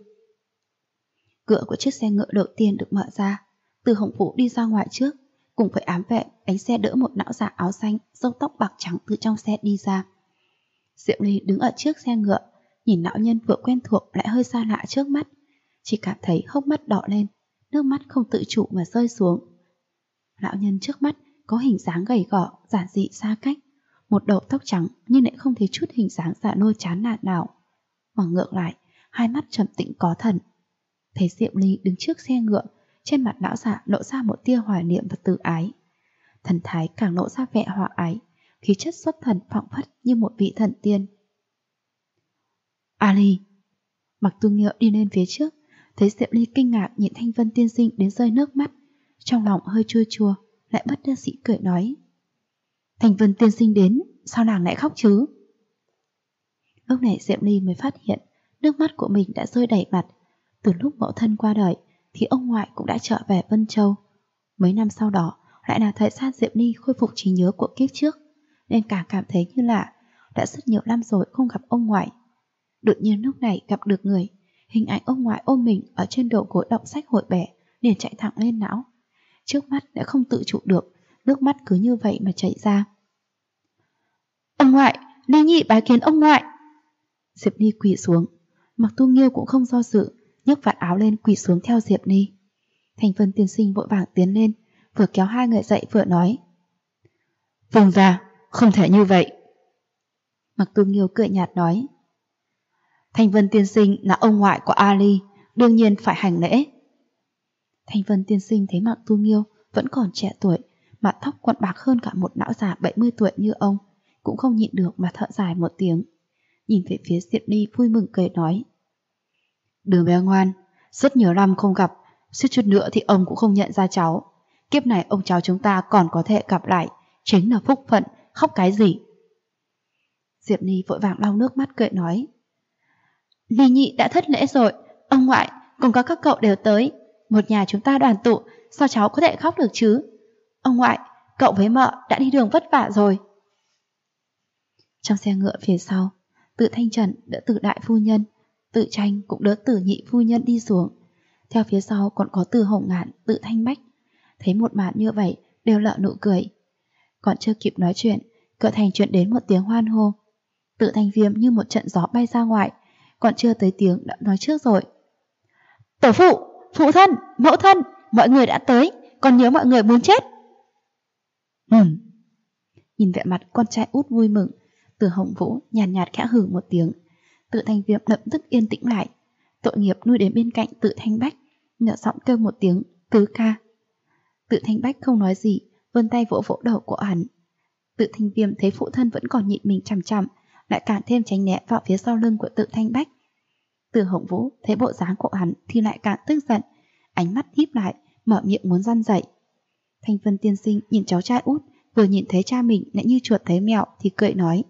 Cửa của chiếc xe ngựa đầu tiên được mở ra, Từ Hồng Phủ đi ra ngoài trước, cùng với ám vệ đánh xe đỡ một lão già áo xanh, râu tóc bạc trắng từ trong xe đi ra. Diệp Ly đứng ở trước xe ngựa, nhìn lão nhân vừa quen thuộc lại hơi xa lạ trước mắt, chỉ cảm thấy hốc mắt đỏ lên, nước mắt không tự chủ mà rơi xuống. Lão nhân trước mắt có hình dáng gầy gò, giản dị xa cách, một đầu tóc trắng nhưng lại không thấy chút hình dáng già nua chán nản nào, mà ngược lại hai mắt trầm tĩnh có thần. Thấy Diệp Ly đứng trước xe ngựa, trên mặt lão già lộ ra một tia hoài niệm và tự ái, thần thái càng lộ ra vẻ hòa ái, khí chất xuất thần phảng phất như một vị thần tiên. Ali. Mạc Tu Nghiêu đi lên phía trước, thấy Diệp Ly kinh ngạc nhìn Thanh Vân tiên sinh đến rơi nước mắt, trong lòng hơi chua chua, lại bất đắc dĩ cười nói: Thanh Vân tiên sinh đến, sao nàng lại khóc chứ? Lúc này Diệp Ly mới phát hiện nước mắt của mình đã rơi đầy mặt. Từ lúc mẫu thân qua đời thì ông ngoại cũng đã trở về Vân Châu. Mấy năm sau đó lại là thời gian Diệp Ly khôi phục trí nhớ của kiếp trước, nên càng cảm thấy như là đã rất nhiều năm rồi không gặp ông ngoại. Đột nhiên lúc này gặp được người, hình ảnh ông ngoại ôm mình ở trên đầu gối đọc sách hội bẻ liền chạy thẳng lên não. Trước mắt đã không tự chủ được, nước mắt cứ như vậy mà chảy ra. Ông ngoại, Ly Nhị bái kiến ông ngoại. Diệp Ly quỳ xuống, Mạc Tu Nghiêu cũng không do dự, nhấc vạt áo lên quỳ xuống theo Diệp Ly. Thanh Vân tiên sinh vội vàng tiến lên, vừa kéo hai người dậy vừa nói: Vương gia, không thể như vậy. Mạc Tu Nghiêu cười nhạt nói: Thanh Vân tiên sinh là ông ngoại của Ali, đương nhiên phải hành lễ. Thanh Vân tiên sinh thấy Mạc Tu Nghiêu vẫn còn trẻ tuổi, mà tóc quặn bạc hơn cả một lão già 70 tuổi như ông, cũng không nhịn được mà thở dài một tiếng. Nhìn về phía Diệp Ly vui mừng cười nói: Đứa bé ngoan, rất nhiều năm không gặp, suýt chút nữa thì ông cũng không nhận ra cháu. Kiếp này ông cháu chúng ta còn có thể gặp lại, chính là phúc phận, khóc cái gì? Diệp Ly vội vàng lau nước mắt cười nói: Ly Nhị đã thất lễ rồi, ông ngoại, Còn có các cậu đều tới. Một nhà chúng ta đoàn tụ, sao cháu có thể khóc được chứ? Ông ngoại, cậu với mợ đã đi đường vất vả rồi. Trong xe ngựa phía sau, Tự Thanh Trần đỡ Tự đại phu nhân, Tự Tranh cũng đỡ Tự nhị phu nhân đi xuống. Theo phía sau còn có Từ Hồng Ngạn, Tự Thanh Bách. Thấy một màn như vậy đều nở nụ cười. Còn chưa kịp nói chuyện, cửa thành truyền đến một tiếng hoan hô. Tự Thanh Viêm như một trận gió bay ra ngoài, còn chưa tới tiếng đã nói trước rồi. Tổ phụ, phụ thân, mẫu thân, mọi người đã tới, còn nhớ mọi người muốn chết. Nhìn vẻ mặt con trai út vui mừng, Từ Hồng Vũ nhàn nhạt khẽ hừ một tiếng. Tự Thanh Viêm lập tức yên tĩnh lại. Tội nghiệp nuôi đến bên cạnh Tự Thanh Bách, nhỏ giọng kêu một tiếng tứ ca. Tự Thanh Bách không nói gì, vươn tay vỗ vỗ đầu của hắn. Tự Thanh Viêm thấy phụ thân vẫn còn nhịn mình chằm chằm, lại càng thêm tránh né vào phía sau lưng của Tự Thanh Bách. Từ Hồng Vũ thấy bộ dáng của hắn thì lại càng tức giận, ánh mắt híp lại, mở miệng muốn răn dậy. Thanh Vân tiên sinh nhìn cháu trai út, vừa nhìn thấy cha mình lại như chuột thấy mèo thì cười nói.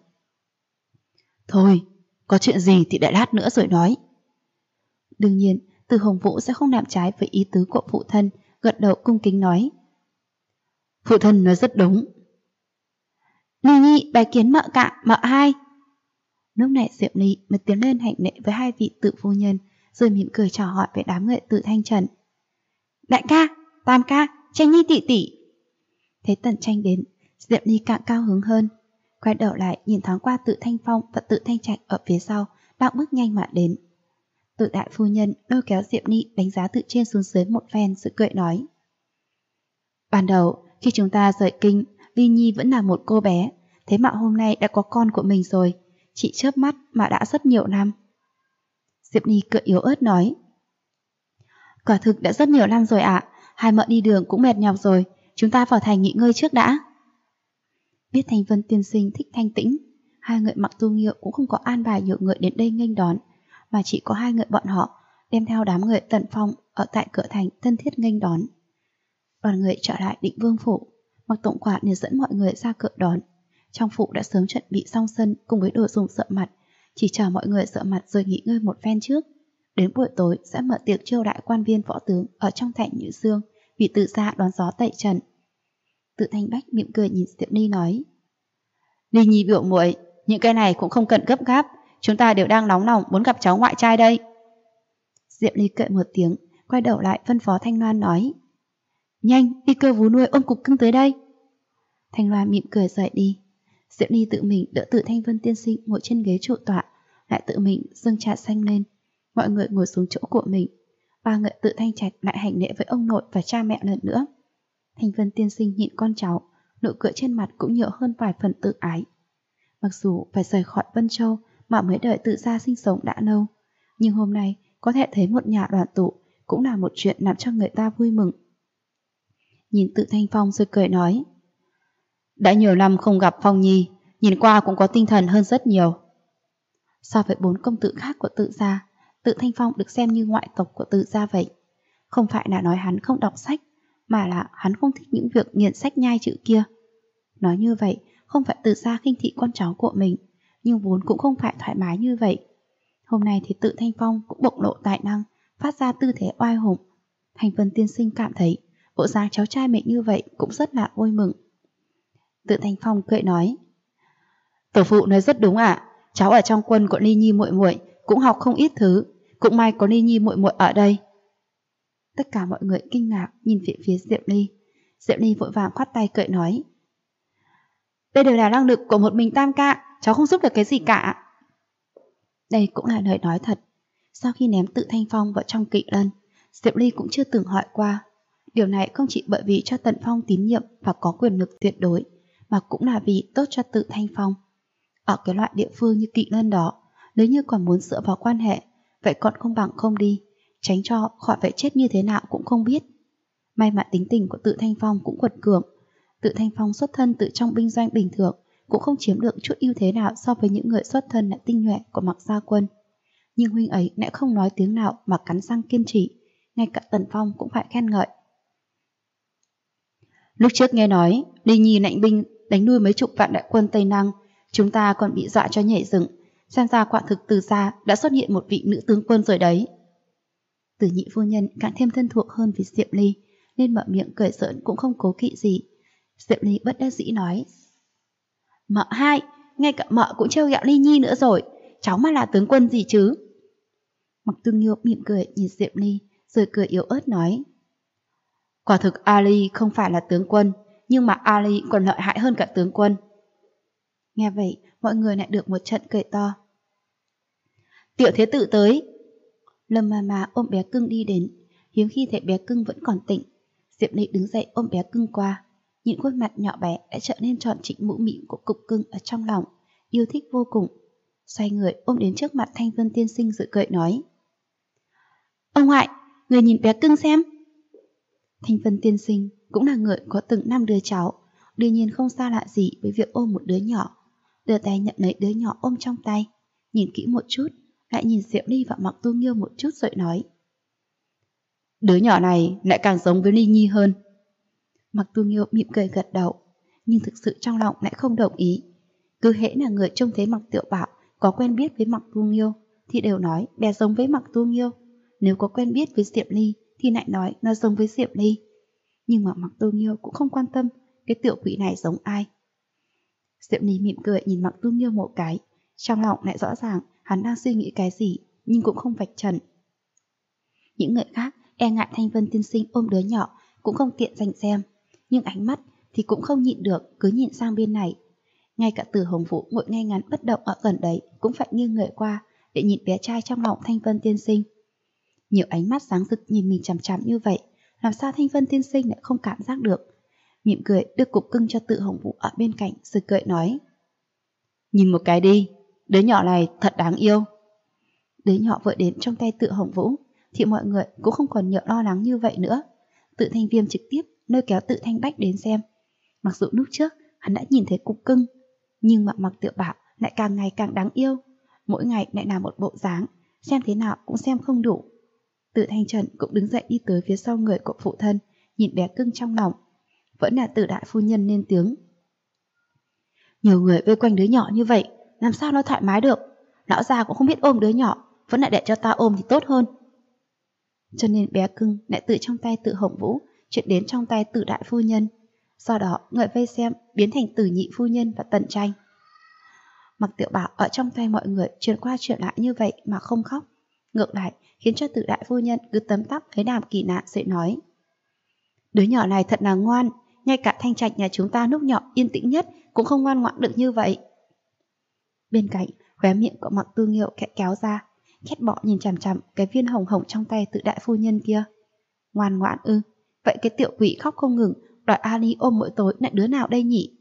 Thôi, có chuyện gì thì để lát nữa rồi nói. Đương nhiên, Từ Hồng Vũ sẽ không làm trái với ý tứ của phụ thân, gật đầu cung kính nói. Phụ thân nói rất đúng. Ly Nhi bái kiến mợ cả, mợ hai. Lúc này Diệu Ly mới tiến lên hành lễ với hai vị Tự phu nhân, rồi mỉm cười chào hỏi với đám người Tự Thanh Trần. Đại ca, Tam ca, Tranh Nhi tỷ tỷ. Thấy Tần Tranh đến, Diệu Ly càng cao hứng hơn. Quay đầu lại nhìn thoáng qua Tự Thanh Phong và Tự Thanh Trạch ở phía sau, đang bước nhanh mà đến. Tự đại phu nhân lôi kéo Diệu Ly đánh giá từ trên xuống dưới một phen rồi cười nói. Ban đầu, khi chúng ta rời kinh, Ly Nhi vẫn là một cô bé, thế mà hôm nay đã có con của mình rồi, chỉ chớp mắt mà đã rất nhiều năm. Diệp Ly cười yếu ớt nói. Quả thực đã rất nhiều năm rồi ạ, hai mợ đi đường cũng mệt nhọc rồi, chúng ta vào thành nghỉ ngơi trước đã. Biết Thanh Vân tiên sinh thích thanh tĩnh, hai người Mặc Tu Nghiêu cũng không có an bài nhiều người đến đây nghênh đón, mà chỉ có hai người bọn họ đem theo đám người Tần Phong ở tại cửa thành thân thiết nghênh đón. Đoàn người trở lại Định Vương phủ, Mặc tổng quản liền dẫn mọi người ra cửa đón. Trong phủ đã sớm chuẩn bị xong sân cùng với đồ dùng sợ mặt, chỉ chờ mọi người sợ mặt rồi nghỉ ngơi một phen trước. Đến buổi tối sẽ mở tiệc chiêu đãi quan viên võ tướng ở trong thành Nhữ Dương, vì Tự gia đón gió tẩy trần. Tự Thanh Bách mỉm cười nhìn Diệp Ly nói. Ly Nhi biểu muội, những cái này cũng không cần gấp gáp, chúng ta đều đang nóng lòng muốn gặp cháu ngoại trai đây. Diệp Ly cười một tiếng, quay đầu lại phân phó Thanh Loan nói. Nhanh, đi kêu vú nuôi ôm cục cưng tới đây. Thanh Loan mỉm cười rời đi. Diệp Ly tự mình đỡ Tự Thanh Vân tiên sinh ngồi trên ghế trụ tọa, lại tự mình dâng trà xanh lên. Mọi người ngồi xuống chỗ của mình. Ba người Tự Thanh Trạch lại hành lễ với ông nội và cha mẹ lần nữa. Thanh Vân tiên sinh nhịn con cháu, nụ cười trên mặt cũng nhiều hơn vài phần tự ái. Mặc dù phải rời khỏi Vân Châu mà mới đợi Tự gia sinh sống đã lâu, nhưng hôm nay có thể thấy một nhà đoàn tụ cũng là một chuyện làm cho người ta vui mừng. Nhìn Tự Thanh Phong rồi cười nói. Đã nhiều năm không gặp Phong Nhi, nhìn qua cũng có tinh thần hơn rất nhiều. So với bốn công tử khác của Tự gia, Tự Thanh Phong được xem như ngoại tộc của Tự gia vậy. Không phải là nói hắn không đọc sách, mà là hắn không thích những việc nghiền sách nhai chữ kia. Nói như vậy, không phải Tự gia khinh thị con cháu của mình, nhưng vốn cũng không phải thoải mái như vậy. Hôm nay thì Tự Thanh Phong cũng bộc lộ tài năng, phát ra tư thế oai hùng. Thanh Vân tiên sinh cảm thấy bộ dáng cháu trai mình như vậy cũng rất là vui mừng. Tự Thanh Phong cười nói. Tổ phụ nói rất đúng ạ, cháu ở trong quân của Ly Nhi muội muội cũng học không ít thứ, cũng may có Ly Nhi muội muội ở đây. Tất cả mọi người kinh ngạc nhìn về phía Diệp Ly. Diệp Ly vội vàng khoát tay cười nói. Đây đều là năng lực của một mình Tam ca, cháu không giúp được cái gì cả. Đây cũng là lời nói thật. Sau khi ném Tự Thanh Phong vào trong kỵ lân, Diệp Ly cũng chưa từng hỏi qua. Điều này không chỉ bởi vì cho Tần Phong tín nhiệm và có quyền lực tuyệt đối, mà cũng là vì tốt cho Tự Thanh Phong. Ở cái loại địa phương như kỵ lân đó, nếu như còn muốn dựa vào quan hệ, vậy còn không bằng không đi, tránh cho khỏi phải chết như thế nào cũng không biết. May mà tính tình của Tự Thanh Phong cũng quật cường. Tự Thanh Phong xuất thân từ trong binh doanh bình thường, cũng không chiếm được chút ưu thế nào so với những người xuất thân lại tinh nhuệ của Mặc Gia Quân. Nhưng huynh ấy lại không nói tiếng nào mà cắn răng kiên trì, ngay cả Tần Phong cũng phải khen ngợi. Lúc trước nghe nói Ly Nhi lãnh binh đánh nuôi mấy chục vạn đại quân Tây Năng, chúng ta còn bị dọa cho nhảy dựng. Xem ra quả thực Từ gia đã xuất hiện một vị nữ tướng quân rồi đấy. Từ nhị phu nhân càng thêm thân thuộc hơn với Diệm Ly, nên mở miệng cười giỡn cũng không cố kỵ gì. Diệm Ly bất đắc dĩ nói: Mợ hai, ngay cả mợ cũng trêu ghẹo Ly Nhi nữa rồi, cháu mà là tướng quân gì chứ? Mặc Tương Nghiêu mỉm cười nhìn Diệm Ly, rồi cười yếu ớt nói: Quả thực Ali không phải là tướng quân, nhưng mà Ali còn lợi hại hơn cả tướng quân. Nghe vậy, mọi người lại được một trận cười to. Tiểu thế tử tới. Lâm Mama ôm bé cưng đi đến, hiếm khi thấy bé cưng vẫn còn tỉnh. Diệp Ly đứng dậy ôm bé cưng qua, nhìn khuôn mặt nhỏ bé đã trở nên tròn trịnh mũm mĩm của cục cưng ở trong lòng, yêu thích vô cùng. Xoay người ôm đến trước mặt Thanh Vân tiên sinh dự cười nói: Ông ngoại, người nhìn bé cưng xem. Thanh Vân tiên sinh cũng là người có từng 5 đứa cháu, đương nhiên không xa lạ gì với việc ôm một đứa nhỏ. Đưa tay nhận lấy đứa nhỏ ôm trong tay, nhìn kỹ một chút, lại nhìn Diệp Ly và Mặc Tu Nghiêu một chút rồi nói: Đứa nhỏ này lại càng giống với Ly Nhi hơn. Mặc Tu Nghiêu mỉm cười gật đầu, nhưng thực sự trong lòng lại không đồng ý. Cứ hễ là người trông thấy Mặc Tiểu Bảo có quen biết với Mặc Tu Nghiêu thì đều nói bé giống với Mặc Tu Nghiêu. Nếu có quen biết với Diệp Ly thì lại nói nó giống với Diệp Ly. Nhưng mà Mặc Tu Nghiêu cũng không quan tâm cái tiểu quỷ này giống ai. Diệp Ly mỉm cười nhìn Mặc Tu Nghiêu một cái, trong lòng lại rõ ràng hắn đang suy nghĩ cái gì, nhưng cũng không vạch trần. Những người khác e ngại Thanh Vân tiên sinh ôm đứa nhỏ cũng không tiện dành xem, nhưng ánh mắt thì cũng không nhịn được, cứ nhìn sang bên này. Ngay cả Từ Hồng Vũ ngồi ngay ngắn bất động ở gần đấy cũng phải nghiêng người qua để nhìn bé trai trong lòng Thanh Vân tiên sinh. Nhiều ánh mắt sáng rực nhìn mình chằm chằm như vậy, làm sao Thanh Vân tiên sinh lại không cảm giác được. Mỉm cười đưa cục cưng cho Từ Hồng Vũ ở bên cạnh rồi cười nói: Nhìn một cái đi, đứa nhỏ này thật đáng yêu. Đứa nhỏ vừa đến trong tay Từ Hồng Vũ thì mọi người cũng không còn nhiều lo lắng như vậy nữa. Tự Thanh Viêm trực tiếp lôi kéo Tự Thanh Bách đến xem. Mặc dù lúc trước hắn đã nhìn thấy cục cưng, nhưng mà Mặc Tiểu Bảo lại càng ngày càng đáng yêu, mỗi ngày lại là một bộ dáng, xem thế nào cũng xem không đủ. Từ Thanh Trần cũng đứng dậy đi tới phía sau người của phụ thân, nhìn bé cưng trong lòng. Vẫn là Từ đại phu nhân lên tiếng: Nhiều người vây quanh đứa nhỏ như vậy, làm sao nó thoải mái được? Lão già cũng không biết ôm đứa nhỏ, vẫn lại để cho ta ôm thì tốt hơn. Cho nên bé cưng lại từ trong tay Từ Hồng Vũ chuyển đến trong tay Từ đại phu nhân. Sau đó người vây xem biến thành Từ nhị phu nhân và Tần Tranh. Mặc Tiểu Bảo ở trong tay mọi người chuyển qua chuyển lại như vậy mà không khóc, ngược lại khiến cho Từ đại phu nhân cứ tấm tắc lấy làm kỳ lạ rồi nói: Đứa nhỏ này thật là ngoan, ngay cả Thanh Trạch nhà chúng ta lúc nhỏ yên tĩnh nhất cũng không ngoan ngoãn được như vậy. Bên cạnh, khóe miệng của Mặc Tu Nghiêu khẽ kéo ra, khét bỏ nhìn chằm chằm cái viên hồng hồng trong tay Từ đại phu nhân kia. Ngoan ngoãn ư? Vậy cái tiểu quỷ khóc không ngừng, đòi Ali ôm mỗi tối lại đứa nào đây nhỉ?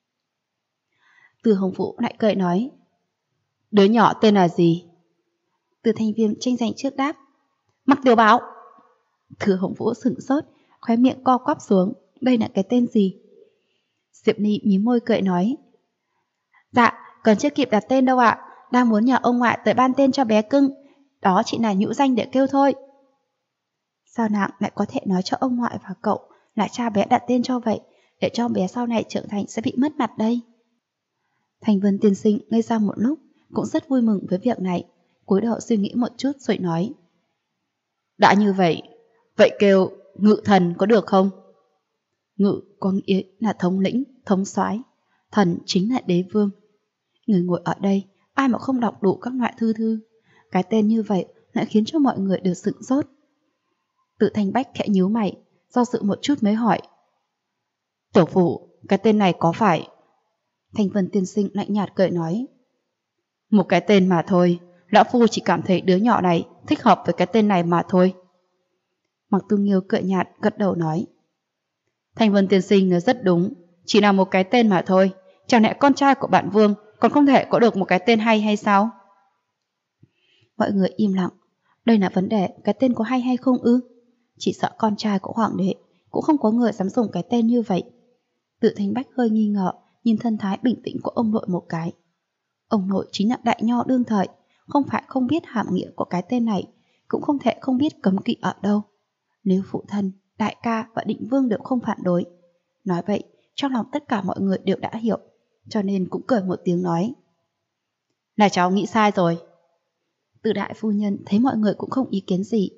Từ Hồng Vũ lại cười nói: Đứa nhỏ tên là gì? Từ Thanh Viêm tranh giành trước đáp: Mặc Tiểu Bảo. Từ Hồng Vũ sửng sốt, khóe miệng co quắp xuống, đây là cái tên gì? Diệp Ly mím môi cười nói: Dạ, còn chưa kịp đặt tên đâu ạ, đang muốn nhờ ông ngoại tới ban tên cho bé cưng, đó chỉ là nhũ danh để kêu thôi. Sao nàng lại có thể nói cho ông ngoại và cậu là cha bé đặt tên cho vậy, để cho bé sau này trưởng thành sẽ bị mất mặt đây? Thành Vân tiên sinh ngây ra một lúc, cũng rất vui mừng với việc này, cúi đầu suy nghĩ một chút rồi nói: Đã như vậy, vậy kêu Ngự Thần có được không? Ngự có nghĩa là thống lĩnh, thống soái, thần chính là đế vương. Người ngồi ở đây, ai mà không đọc đủ các loại thư, cái tên như vậy lại khiến cho mọi người đều sửng sốt. Tự Thanh Bách khẽ nhíu mày, do dự một chút mới hỏi: Tiểu phụ, cái tên này có phải? Thanh Vân tiên sinh lạnh nhạt cười nói: Một cái tên mà thôi, lão phu chỉ cảm thấy đứa nhỏ này thích hợp với cái tên này mà thôi. Mặc Tu Nghiêu cười nhạt gật đầu nói: Thanh Vân tiên sinh nói rất đúng, chỉ là một cái tên mà thôi, chẳng lẽ con trai của bạn Vương còn không thể có được một cái tên hay sao? Mọi người im lặng, đây là vấn đề cái tên có hay không ư? Chỉ sợ con trai của hoàng đế cũng không có người dám dùng cái tên như vậy. Tự Thanh Bách hơi nghi ngờ, nhìn thân thái bình tĩnh của ông nội một cái. Ông nội chính là đại nho đương thời, không phải không biết hàm nghĩa của cái tên này, cũng không thể không biết cấm kỵ ở đâu. Nếu phụ thân, đại ca và định vương đều không phản đối, nói vậy trong lòng tất cả mọi người đều đã hiểu, cho nên cũng cười một tiếng nói: Là cháu nghĩ sai rồi. Từ đại phu nhân thấy mọi người cũng không ý kiến gì,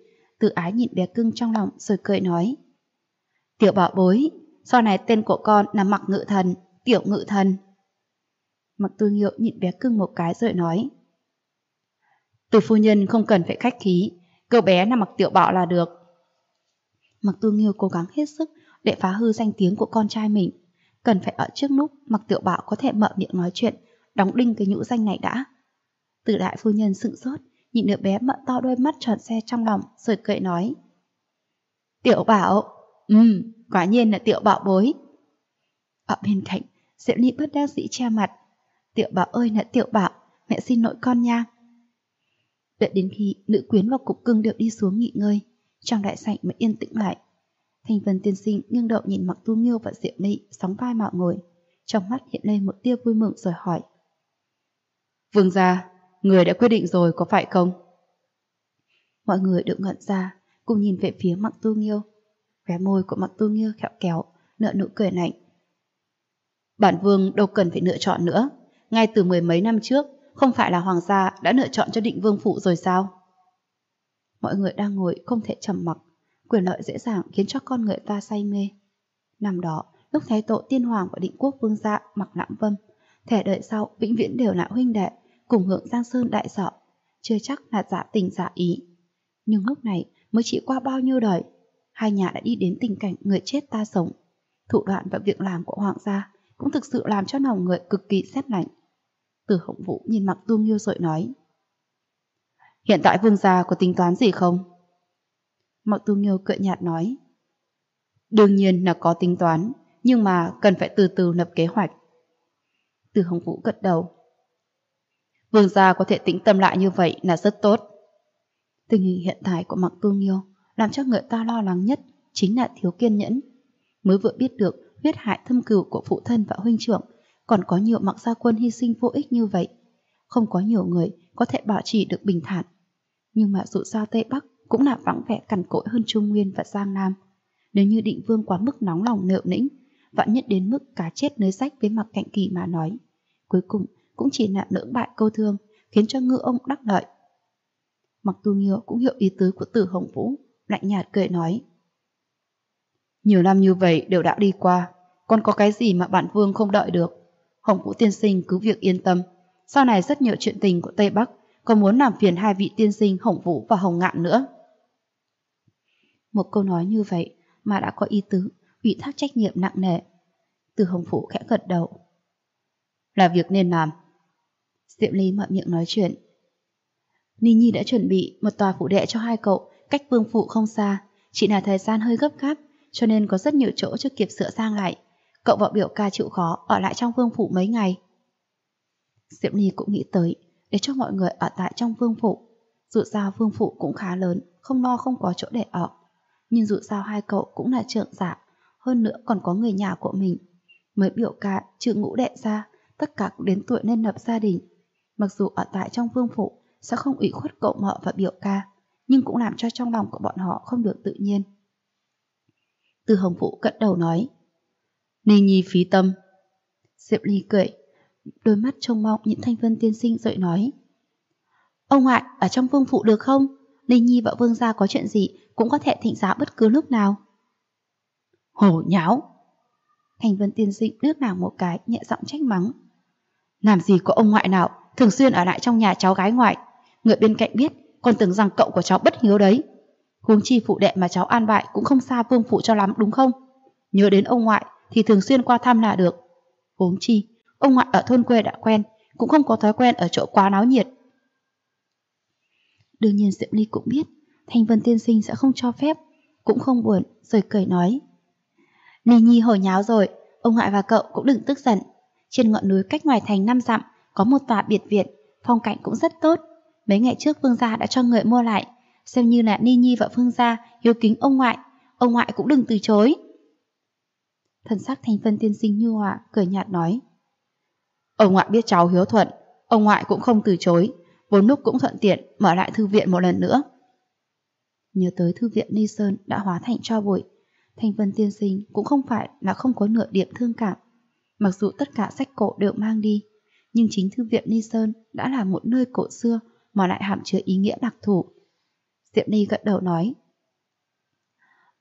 Từ Ái nhìn bé cưng trong lòng rồi cười nói: Tiểu bảo bối, sau này tên của con là Mặc Ngự Thần, Tiểu Ngự Thần. Mặc Tu Nghiêu nhìn bé cưng một cái rồi nói: Từ phu nhân không cần phải khách khí, cậu bé là Mặc Tiểu Bảo là được. Mặc Tu Nghiêu cố gắng hết sức để phá hư danh tiếng của con trai mình. Cần phải ở trước lúc Mặc Tiểu Bảo có thể mở miệng nói chuyện, đóng đinh cái nhũ danh này đã. Từ đại phu nhân sững sốt, nhìn đứa bé mở to đôi mắt tròn xe trong lòng rồi cười nói: Tiểu Bảo, quả nhiên là Tiểu Bảo bối. Ở bên cạnh, Diệu Ly bất đắc dĩ che mặt: Tiểu Bảo ơi là Tiểu Bảo, mẹ xin lỗi con nha. Đợi đến khi nữ quyến và cục cưng đều đi xuống nghỉ ngơi, trong đại sảnh mới yên tĩnh lại. Thanh Vân tiên sinh nghiêng đầu nhìn Mặc Tu Nghiêu và Diệu Ly sóng vai mà ngồi, trong mắt hiện lên một tia vui mừng rồi hỏi: Vương gia, người đã quyết định rồi có phải không? Mọi người đều ngẩn ra, cùng nhìn về phía Mặc Tu Nghiêu. Khóe môi của Mặc Tu Nghiêu khẽ kéo, nở nụ cười lạnh: Bản vương đâu cần phải lựa chọn nữa, ngay từ mười mấy năm trước, không phải là hoàng gia đã lựa chọn cho Định Vương phủ rồi sao? Mọi người đang ngồi không thể trầm mặc, quyền lợi dễ dàng khiến cho con người ta say mê. Năm đó, lúc Thái Tổ Tiên Hoàng và Định Quốc Vương gia Mặc Lãng Vân, thể đời sau vĩnh viễn đều là huynh đệ, cùng hưởng Giang Sơn đại sở, chưa chắc là giả tình giả ý. Nhưng lúc này mới chỉ qua bao nhiêu đời, hai nhà đã đi đến tình cảnh người chết ta sống. Thủ đoạn và việc làm của hoàng gia cũng thực sự làm cho lòng người cực kỳ rét lạnh. Từ Hồng Vũ nhìn Mặc Tu Nghiêu rồi nói: Hiện tại vương gia có tính toán gì không? Mặc Tu Nghiêu cười nhạt nói: Đương nhiên là có tính toán, nhưng mà cần phải từ từ lập kế hoạch. Từ Hồng Vũ gật đầu: Vương gia có thể tĩnh tâm lại như vậy là rất tốt. Tình hình hiện tại của Mặc Tu Nghiêu làm cho người ta lo lắng nhất chính là thiếu kiên nhẫn. Mới vừa biết được huyết hại thâm cừu của phụ thân và huynh trưởng, còn có nhiều Mặc gia quân hy sinh vô ích như vậy. Không có nhiều người có thể bảo trì được bình thản. Nhưng mà dù sao Tây Bắc cũng là vắng vẻ cằn cỗi hơn Trung Nguyên và Giang Nam. Nếu như Định Vương quá mức nóng lòng nợ nĩnh, vạn nhất đến mức cá chết nơi rách với Mặc Cạnh Kỳ mà nói, cuối cùng cũng chỉ là lưỡng bại câu thương, khiến cho ngư ông đắc lợi. Mặc Tu Nghiêu cũng hiểu ý tứ của Từ Hồng Vũ, lạnh nhạt cười nói: Nhiều năm như vậy đều đã đi qua, còn có cái gì mà bản vương không đợi được. Hồng Vũ tiên sinh cứ việc yên tâm, sau này rất nhiều chuyện tình của Tây Bắc, còn muốn làm phiền hai vị tiên sinh Hồng Vũ và Hồng Ngạn nữa. Một câu nói như vậy mà đã có ý tứ ủy thác trách nhiệm nặng nề. Từ Hồng Vũ khẽ gật đầu: Là việc nên làm. Diệu Ly mở miệng nói chuyện: Ni Nhi đã chuẩn bị một tòa phủ đệ cho hai cậu, cách vương phủ không xa, chỉ là thời gian hơi gấp gáp, cho nên có rất nhiều chỗ chưa kịp sửa sang lại. Cậu và biểu ca chịu khó ở lại trong vương phủ mấy ngày. Diệu Ly cũng nghĩ tới để cho mọi người ở tại trong vương phủ. Dù sao vương phủ cũng khá lớn, không lo không có chỗ để ở. Nhưng dù sao hai cậu cũng là trượng giả, hơn nữa còn có người nhà của mình. Mới biểu ca trừ ngũ đệ ra, tất cả cũng đến tuổi nên lập gia đình. Mặc dù ở tại trong vương phủ sẽ không ủy khuất cậu mợ và biểu ca, nhưng cũng làm cho trong lòng của bọn họ không được tự nhiên. Từ Hồng Vũ cất đầu nói: Ni Nhi phí tâm. Diệu Ly cười, đôi mắt trông mong nhìn Thanh Vân tiên sinh rồi nói: Ông ngoại ở trong vương phủ được không? Ni Nhi và vương gia có chuyện gì cũng có thể thỉnh giáo bất cứ lúc nào. Hổ nháo! Thanh Vân tiên sinh liếc nàng một cái, nhẹ giọng trách mắng: Làm gì có ông ngoại nào thường xuyên ở lại trong nhà cháu gái ngoại. Người bên cạnh biết còn tưởng rằng cậu của cháu bất hiếu đấy. Huống chi phụ đệ mà cháu an bài cũng không xa vương phủ cho lắm đúng không? Nhớ đến ông ngoại thì thường xuyên qua thăm là được. Huống chi ông ngoại ở thôn quê đã quen, cũng không có thói quen ở chỗ quá náo nhiệt. Đương nhiên Diệm Ly cũng biết Thanh Vân tiên sinh sẽ không cho phép, cũng không buồn, rồi cười nói: Ni Nhi hồi nháo rồi, ông ngoại và cậu cũng đừng tức giận. Trên ngọn núi cách ngoài thành 5 dặm có một tòa biệt viện, phong cảnh cũng rất tốt. Mấy ngày trước vương gia đã cho người mua lại, xem như là Ni Nhi và vương gia hiếu kính ông ngoại cũng đừng từ chối. Thần sắc Thanh Vân tiên sinh nhu hòa, cười nhạt nói: Ông ngoại biết cháu hiếu thuận, ông ngoại cũng không từ chối, vốn lúc cũng thuận tiện mở lại thư viện một lần nữa. Nhớ tới thư viện Ly Sơn đã hóa thành tro bụi, Thanh Vân tiên sinh cũng không phải là không có nửa điểm thương cảm. Mặc dù tất cả sách cổ đều mang đi, nhưng chính thư viện Ly Sơn đã là một nơi cổ xưa mà lại hàm chứa ý nghĩa đặc thù. Diệm Ly gật đầu nói: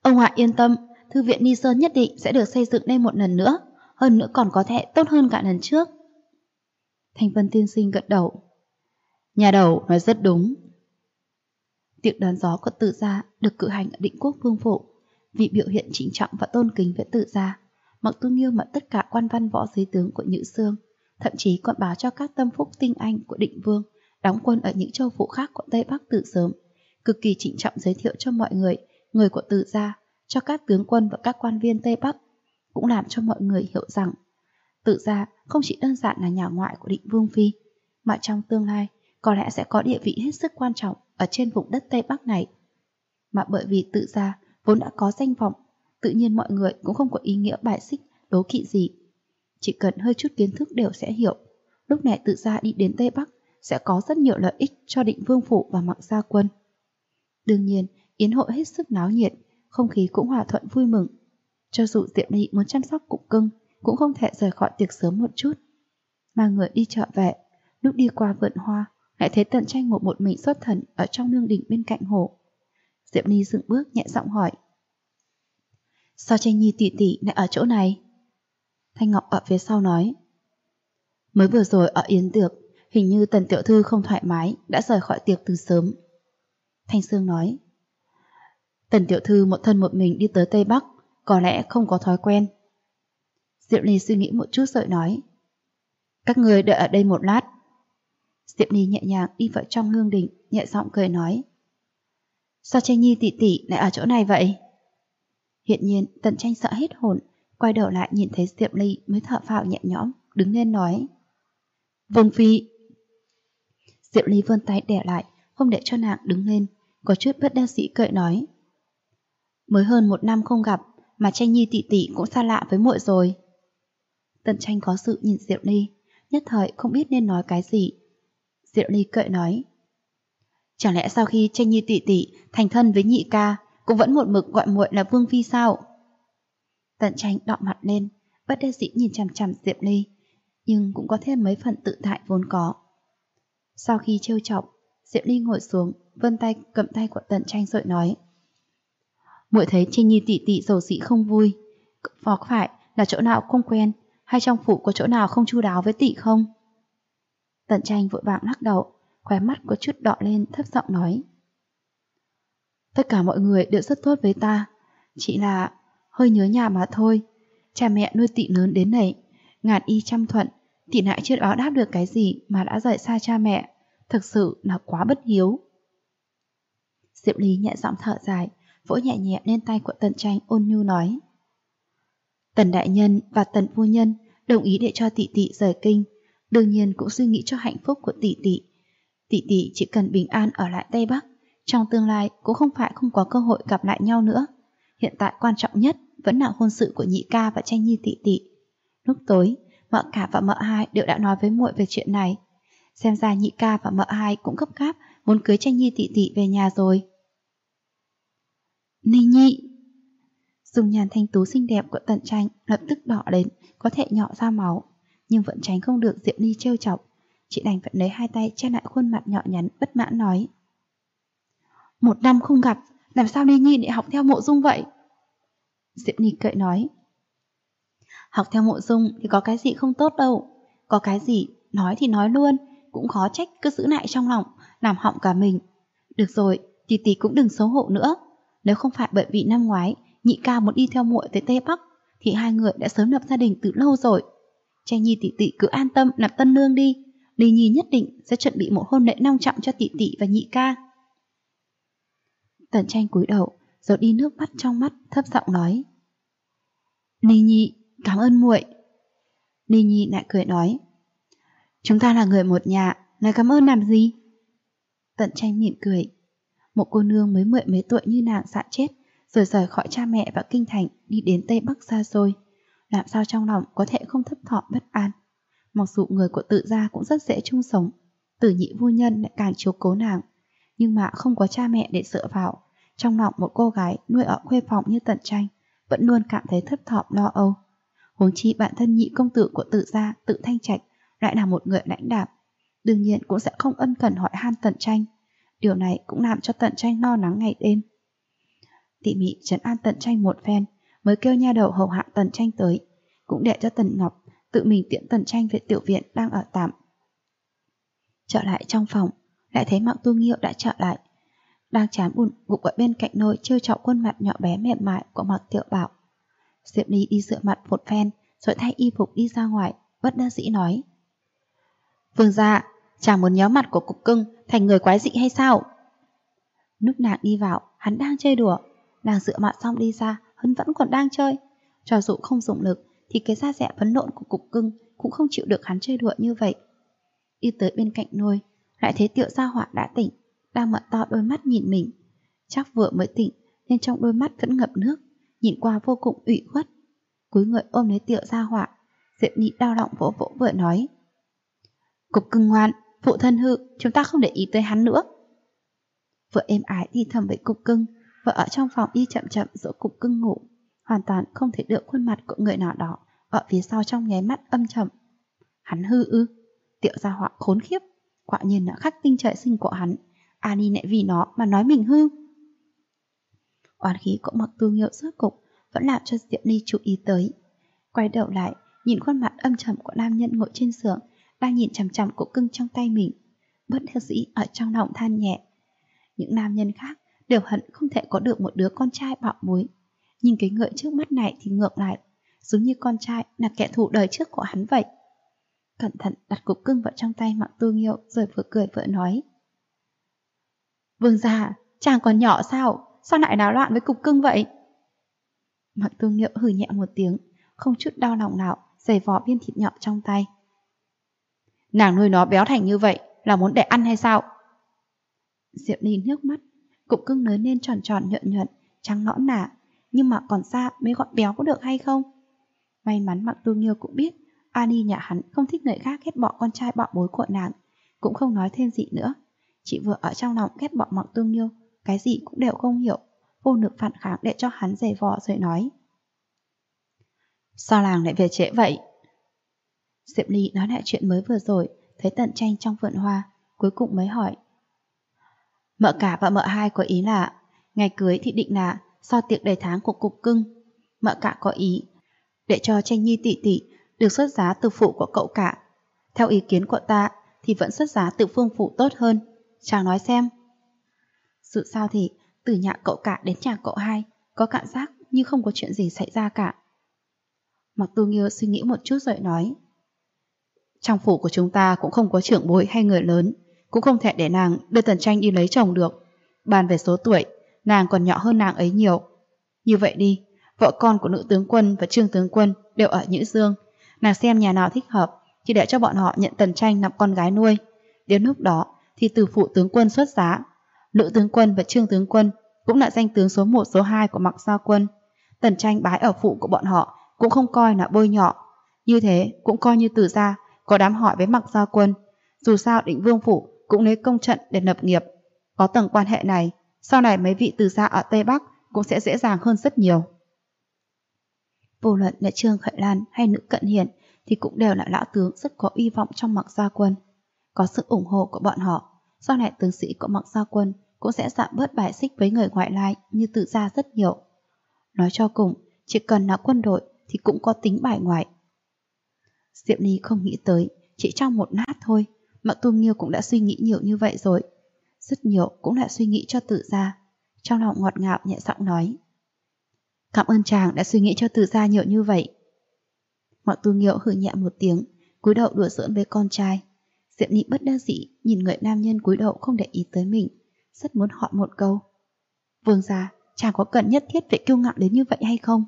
Ông ngoại yên tâm, thư viện Ni Sơn nhất định sẽ được xây dựng lên một lần nữa, hơn nữa còn có thể tốt hơn cả lần trước. Thanh Vân tiên sinh gật đầu. Nhà đầu nói rất đúng. Tiệc đón gió của Tự gia được cử hành ở Định Quốc Vương phủ. Vì biểu hiện trịnh trọng và tôn kính với Tự gia, Mạc Tu Nghiêu mà tất cả quan văn võ dưới tướng của Nhữ Xương, thậm chí còn báo cho các tâm phúc tinh anh của Định Vương đóng quân ở những châu phủ khác của Tây Bắc từ sớm, cực kỳ trịnh trọng giới thiệu cho mọi người của Tự gia, cho các tướng quân và các quan viên Tây Bắc, cũng làm cho mọi người hiểu rằng Tự gia không chỉ đơn giản là nhà ngoại của Định Vương phi, mà trong tương lai có lẽ sẽ có địa vị hết sức quan trọng ở trên vùng đất Tây Bắc này. Mà bởi vì Tự gia vốn đã có danh vọng, tự nhiên mọi người cũng không có ý nghĩa bài xích, đố kỵ gì. Chỉ cần hơi chút kiến thức đều sẽ hiểu, lúc này Tự gia đi đến Tây Bắc sẽ có rất nhiều lợi ích cho Định Vương phủ và Mạc gia quân. Đương nhiên, yến hội hết sức náo nhiệt, không khí cũng hòa thuận vui mừng. Cho dù Diệp Ly muốn chăm sóc cục cưng, cũng không thể rời khỏi tiệc sớm một chút. Mang người đi chợ về, lúc đi qua vườn hoa, lại thấy Tần Tranh ngồi một mình xuất thần ở trong nương đình bên cạnh hồ. Diệp Ly dừng bước nhẹ giọng hỏi: Sao Tranh Nhi tỷ tỷ lại ở chỗ này? Thanh Ngọc ở phía sau nói: Mới vừa rồi ở yến tiệc, hình như Tần tiểu thư không thoải mái, đã rời khỏi tiệc từ sớm. Thanh Sương nói: Tần tiểu thư một thân một mình đi tới Tây Bắc, có lẽ không có thói quen. Diệp Ly suy nghĩ một chút rồi nói: Các người đợi ở đây một lát. Diệp Ly nhẹ nhàng đi vào trong hương đình, nhẹ giọng cười nói: Sao Tranh Nhi tỷ tỷ lại ở chỗ này vậy? Hiện nhiên Tần Tranh sợ hết hồn, quay đầu lại nhìn thấy Diệp Ly mới thở phào nhẹ nhõm, đứng lên nói: Vương phi. Diệp Ly vươn tay đè lại, không để cho nàng đứng lên, có chút bất đắc dĩ cười nói: Mới hơn 1 năm không gặp mà Tranh Nhi tỷ tỷ cũng xa lạ với muội rồi. Tần Tranh có sự nhìn Diệp Ly, nhất thời không biết nên nói cái gì. Diệp Ly cười nói: Chẳng lẽ sau khi Tranh Nhi tỷ tỷ thành thân với nhị ca, cũng vẫn một mực gọi muội là Vương phi sao? Tần Tranh đọ mặt lên, bất đắc dĩ nhìn chằm chằm Diệp Ly, nhưng cũng có thêm mấy phần tự tại vốn có. Sau khi trêu chọc, Diệp Ly ngồi xuống, vươn tay cầm tay của Tần Tranh rồi nói: Muội thấy Tranh Nhi tỷ tỷ dầu dĩ không vui, có phải là chỗ nào không quen, hay trong phủ có chỗ nào không chu đáo với tỷ không? Tần Tranh vội vàng lắc đầu, khóe mắt có chút đỏ lên, thấp giọng nói: Tất cả mọi người đều rất tốt với ta, chỉ là hơi nhớ nhà mà thôi. Cha mẹ nuôi tỷ lớn đến này, ngàn y trăm thuận, tỷ lại chưa báo đáp được cái gì mà đã rời xa cha mẹ, thực sự là quá bất hiếu. Diệp Lý nhẹ giọng thở dài, vỗ nhẹ nhẹ lên tay của Tần Tranh, ôn nhu nói: Tần đại nhân và Tần phu nhân đồng ý để cho tỷ tỷ rời kinh, đương nhiên cũng suy nghĩ cho hạnh phúc của tỷ tỷ. Tỷ tỷ chỉ cần bình an ở lại Tây Bắc, trong tương lai cũng không phải không có cơ hội gặp lại nhau nữa. Hiện tại quan trọng nhất vẫn là hôn sự của nhị ca và Tranh Nhi tỷ tỷ. Lúc tối, mợ cả và mợ hai đều đã nói với muội về chuyện này. Xem ra nhị ca và mợ hai cũng gấp gáp muốn cưới Tranh Nhi tỷ tỷ về nhà rồi. Ninh Nhi! Dung nhan thanh tú xinh đẹp của Tần Tranh lập tức đỏ lên, có thể nhỏ ra máu, nhưng vẫn tránh không được Diệp Ly trêu chọc. Chị đành phải lấy hai tay che lại khuôn mặt nhỏ nhắn, bất mãn nói: 1 năm không gặp, làm sao Ninh Nhi lại học theo Mộ Dung vậy? Diệp Ly cười nói: Học theo Mộ Dung thì có cái gì không tốt đâu, có cái gì nói thì nói luôn, cũng khó trách cứ giữ lại trong lòng, làm họng cả mình. Được rồi, tỷ tỷ cũng đừng xấu hổ nữa. Nếu không phải bởi vì năm ngoái nhị ca muốn đi theo muội tới Tây Bắc, thì hai người đã sớm lập gia đình từ lâu rồi. Tranh Nhi tỷ tỷ cứ an tâm làm tân nương đi, Ly Nhi nhất định sẽ chuẩn bị một hôn lễ long trọng cho tỷ tỷ và nhị ca. Tần Tranh cúi đầu, rồi đi nước mắt trong mắt, thấp giọng nói: Ly Nhi, cảm ơn muội. Ly Nhi lại cười nói: Chúng ta là người một nhà, nói cảm ơn làm gì? Tần Tranh mỉm cười. Một cô nương mới 10 mấy tuổi như nàng xạ chết, rồi rời khỏi cha mẹ và kinh thành đi đến Tây Bắc xa xôi, làm sao trong lòng có thể không thấp thỏm bất an. Mặc dù người của Tự gia cũng rất dễ chung sống, Tử nhị phu nhân lại càng chiếu cố nàng, nhưng mà không có cha mẹ để dựa vào, trong lòng một cô gái nuôi ở khuê phòng như Tần Tranh vẫn luôn cảm thấy thấp thỏm lo âu. Huống chi bản thân nhị công tử của Tự gia Tự Thanh Trạch lại là một người lãnh đạm, đương nhiên cũng sẽ không ân cần hỏi han Tần Tranh. Điều này cũng làm cho Tần Tranh lo lắng ngày đêm. tỉ mỉ trấn an Tần Tranh một phen, mới kêu nha đầu hầu hạ Tần Tranh tới, cũng để cho Tần Ngọc tự mình tiễn Tần Tranh về tiểu viện đang ở tạm. Trở lại trong phòng, lại thấy Mạc Tu Nghiêu đã trở lại, đang chán buồn gục ở bên cạnh nồi trêu chọc khuôn mặt nhỏ bé mềm mại của Mạc Tiểu Bảo. Diệp Ly đi rửa mặt một phen, rồi thay y phục đi ra ngoài, bất đắc dĩ nói: Vương gia, chàng muốn nhéo mặt của cục cưng thành người quái dị hay sao? Lúc nàng đi vào, hắn đang chơi đùa. Nàng rửa mặt xong đi ra, hắn vẫn còn đang chơi. Cho dù không dùng lực, thì cái da dẻ phấn nộn của cục cưng cũng không chịu được hắn chơi đùa như vậy. Đi tới bên cạnh nôi, lại thấy Tiểu Gia Họa đã tỉnh, đang mở to đôi mắt nhìn mình. Chắc vừa mới tỉnh, nên trong đôi mắt vẫn ngập nước, nhìn qua vô cùng ủy khuất. Cúi người ôm lấy Tiểu Gia Họa, Diệp Nhi đau lòng vỗ vỗ vừa nói: Cục cưng ngoan, phụ thân hư, chúng ta không để ý tới hắn nữa. Vừa êm ái thì thầm với cục cưng, vợ ở trong phòng đi chậm chậm dỗ cục cưng ngủ, hoàn toàn không thể được khuôn mặt của người nào đó ở phía sau trong nháy mắt âm trầm. Hắn hư ư? Tiểu Gia Họa khốn khiếp, quả nhiên là khắc tinh trời sinh của hắn. Ani lại vì nó mà nói mình hư. Oán khí của Mạc Tu Nghiêu rốt cục vẫn làm cho Diệp Ly chú ý tới. Quay đầu lại, nhìn khuôn mặt âm trầm của nam nhân ngồi trên giường, đang nhìn chằm chằm cục cưng trong tay mình, bất đắc dĩ ở trong lòng than nhẹ. Những nam nhân khác đều hận không thể có được một đứa con trai bạo muối, nhìn cái người trước mắt này thì ngược lại, giống như con trai là kẻ thù đời trước của hắn vậy. Cẩn thận đặt cục cưng vào trong tay Mạc Tu Nghiêu, rồi vừa cười vừa nói: Vương gia, chàng còn nhỏ sao? Sao lại náo loạn với cục cưng vậy? Mạc Tu Nghiêu hừ nhẹ một tiếng, không chút đau lòng nào, giày vò viên thịt nhỏ trong tay. Nàng nuôi nó béo thành như vậy là muốn để ăn hay sao? Diệp Ly nước mắt, cục cưng lớn lên tròn tròn nhuận nhuận, trắng nõn nà, nhưng mà còn xa mới gọi béo có được hay không? May mắn Mạc Tu Nghiêu cũng biết Ani nhà hắn không thích người khác ghét bỏ con trai bạo bối của nàng, cũng không nói thêm gì nữa. Chị vừa ở trong lòng ghét bỏ Mạc Tu Nghiêu, cái gì cũng đều không hiểu, vô lực phản kháng để cho hắn giày vò rồi nói: Sao nàng lại về trễ vậy? Diệp Ly nói lại chuyện mới vừa rồi, thấy Tần Tranh trong vườn hoa, cuối cùng mới hỏi: Mợ cả và mợ hai có ý là ngày cưới thì định là sau tiệc đầy tháng của cục cưng. Mợ cả có ý để cho Tranh Nhi tỷ tỷ được xuất giá từ phủ của cậu cả. Theo ý kiến của ta thì vẫn xuất giá từ phương phủ tốt hơn. Chàng nói xem. Sự sao thì từ nhà cậu cả đến nhà cậu hai có cảm giác như không có chuyện gì xảy ra cả. Mạc Tu Nghiêu suy nghĩ một chút rồi nói: Trong phủ của chúng ta cũng không có trưởng bối hay người lớn, cũng không thể để nàng đưa Tần Tranh đi lấy chồng được. Bàn về số tuổi, nàng còn nhỏ hơn nàng ấy nhiều. Như vậy đi, vợ con của nữ tướng quân và trương tướng quân đều ở Nhữ Dương. Nàng xem nhà nào thích hợp thì để cho bọn họ nhận Tần Tranh làm con gái nuôi. Đến lúc đó thì từ phụ tướng quân xuất giá. Nữ tướng quân và trương tướng quân cũng là danh tướng số 1 số 2 của Mạc Gia Quân. Tần Tranh bái ở phụ của bọn họ cũng không coi là bôi nhọ. Như thế cũng coi như từ gia có đám hỏi với Mạc Gia Quân. Dù sao Định Vương phủ cũng lấy công trận để lập nghiệp. Có tầng quan hệ này, sau này mấy vị từ gia ở Tây Bắc cũng sẽ dễ dàng hơn rất nhiều. Vô luận là Trương Khởi Lan hay Nữ Cận Hiền thì cũng đều là lão tướng rất có uy vọng trong Mạc Gia Quân. Có sự ủng hộ của bọn họ, sau này tướng sĩ của Mạc Gia Quân cũng sẽ giảm bớt bài xích với người ngoại lai như từ gia rất nhiều. Nói cho cùng, chỉ cần là quân đội thì cũng có tính bài ngoại. Diệp Ly không nghĩ tới, chỉ trong một lát thôi, Mạc Tu Nghiêu cũng đã suy nghĩ nhiều như vậy rồi. Rất nhiều cũng đã suy nghĩ cho Tử gia. Trong lòng ngọt ngào nhẹ giọng nói: Cảm ơn chàng đã suy nghĩ cho Tử gia nhiều như vậy. Mạc Tu Nghiêu hừ nhẹ một tiếng, cúi đầu đùa giỡn với con trai. Diệp Ly bất đắc dĩ nhìn người nam nhân cúi đầu không để ý tới mình, rất muốn hỏi một câu: Vương gia, chàng có cần nhất thiết phải kiêu ngạo đến như vậy hay không?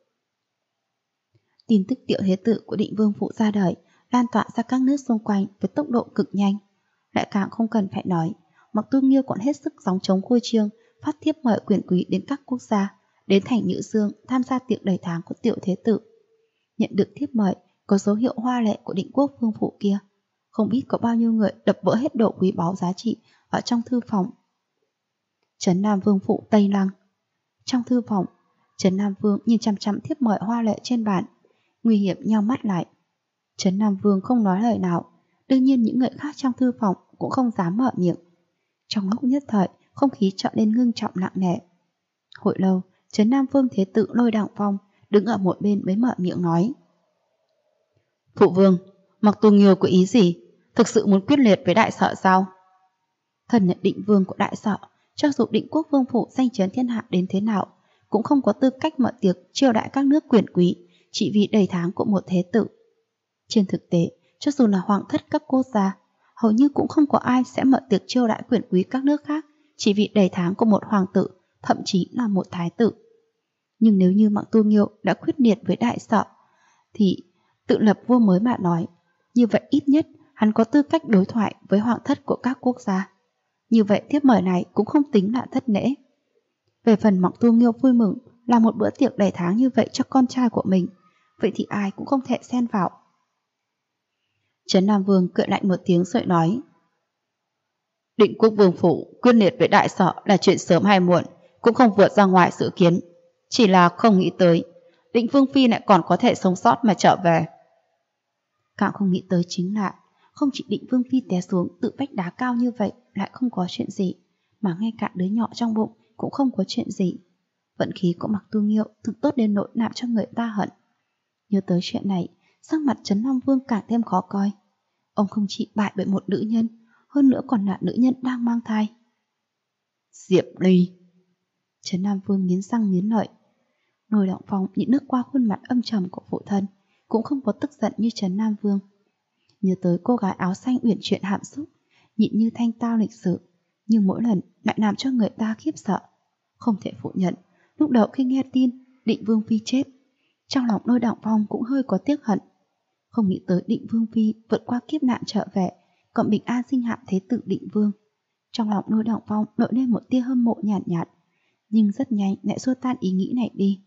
Tin tức Tiểu Thế Tử của Định Vương phủ ra đời lan tỏa ra các nước xung quanh với tốc độ cực nhanh. Lại càng không cần phải nói, Mạc Tu Nghiêu còn hết sức gióng trống khôi trương, phát thiếp mời quyền quý đến các quốc gia, đến thành Nhữ Dương tham gia tiệc đầy tháng của Tiểu Thế Tử. Nhận được thiếp mời có dấu hiệu hoa lệ của Định Quốc Vương phủ kia, không biết có bao nhiêu người đập vỡ hết đồ quý báu giá trị ở trong thư phòng. Trấn Nam Vương phủ Tây Lăng. Trong thư phòng, Trấn Nam Vương nhìn chằm chằm thiếp mời hoa lệ trên bàn, nguy hiểm nheo mắt lại. Trấn Nam Vương không nói lời nào, đương nhiên những người khác trong thư phòng cũng không dám mở miệng. Trong lúc nhất thời, không khí trở nên ngưng trọng nặng nề. Hồi lâu, Trấn Nam Vương Thế Tự Lôi Đặng Phong đứng ở một bên mới mở miệng nói. Phụ vương, Mặc Tu Nghiêu có ý gì? Thực sự muốn quyết liệt với đại sợ sao? Thần nhận định vương của đại sợ, cho dù Định Quốc Vương Phủ danh chấn thiên hạ đến thế nào, cũng không có tư cách mở tiệc chiêu đãi các nước quyền quý chỉ vì đầy tháng của một thế tử. Trên thực tế, cho dù là hoàng thất các quốc gia, hầu như cũng không có ai sẽ mở tiệc chiêu đãi quyền quý các nước khác chỉ vì đầy tháng của một hoàng tử, thậm chí là một thái tử. Nhưng nếu như Mặc Tu Nghiêu đã quyết liệt với đại sợ, thì tự lập vua mới mà nói, như vậy ít nhất hắn có tư cách đối thoại với hoàng thất của các quốc gia. Như vậy thiếp mời này cũng không tính là thất lễ. Về phần Mặc Tu Nghiêu vui mừng làm một bữa tiệc đầy tháng như vậy cho con trai của mình, vậy thì ai cũng không thể xen vào. Trấn Nam Vương cười lạnh một tiếng rồi nói. Định Quốc Vương Phủ quyết liệt với đại sợ là chuyện sớm hay muộn, cũng không vượt ra ngoài dự kiến. Chỉ là không nghĩ tới Định Vương Phi lại còn có thể sống sót mà trở về. Càng không nghĩ tới chính là không chỉ Định Vương Phi té xuống tự vách đá cao như vậy lại không có chuyện gì, mà ngay cả đứa nhỏ trong bụng cũng không có chuyện gì. Vận khí của Mặc Tu Nghiêu thực tốt đến nỗi làm cho người ta hận. Nhớ tới chuyện này, sắc mặt Trấn Nam Vương càng thêm khó coi. Ông không chỉ bại bởi một nữ nhân, hơn nữa còn là nữ nhân đang mang thai. Diệp Ly. Trấn Nam Vương nghiến răng nghiến lợi. Lôi Đặng Phong nhìn nước qua khuôn mặt âm trầm của phụ thân, cũng không có tức giận như Trấn Nam Vương. Nhớ tới cô gái áo xanh uyển chuyển hàm xúc, nhịn như thanh tao lịch sự, nhưng mỗi lần lại làm cho người ta khiếp sợ. Không thể phủ nhận, lúc đầu khi nghe tin Định Vương Phi chết, trong lòng Lôi Đặng Phong cũng hơi có tiếc hận. Không nghĩ tới Định Vương Phi vượt qua kiếp nạn trở về, còn bình an sinh hạ thế tử Định Vương. Trong lòng Lôi Đặng Phong nổi lên một tia hâm mộ nhàn nhạt, nhưng rất nhanh lại xua tan ý nghĩ này đi.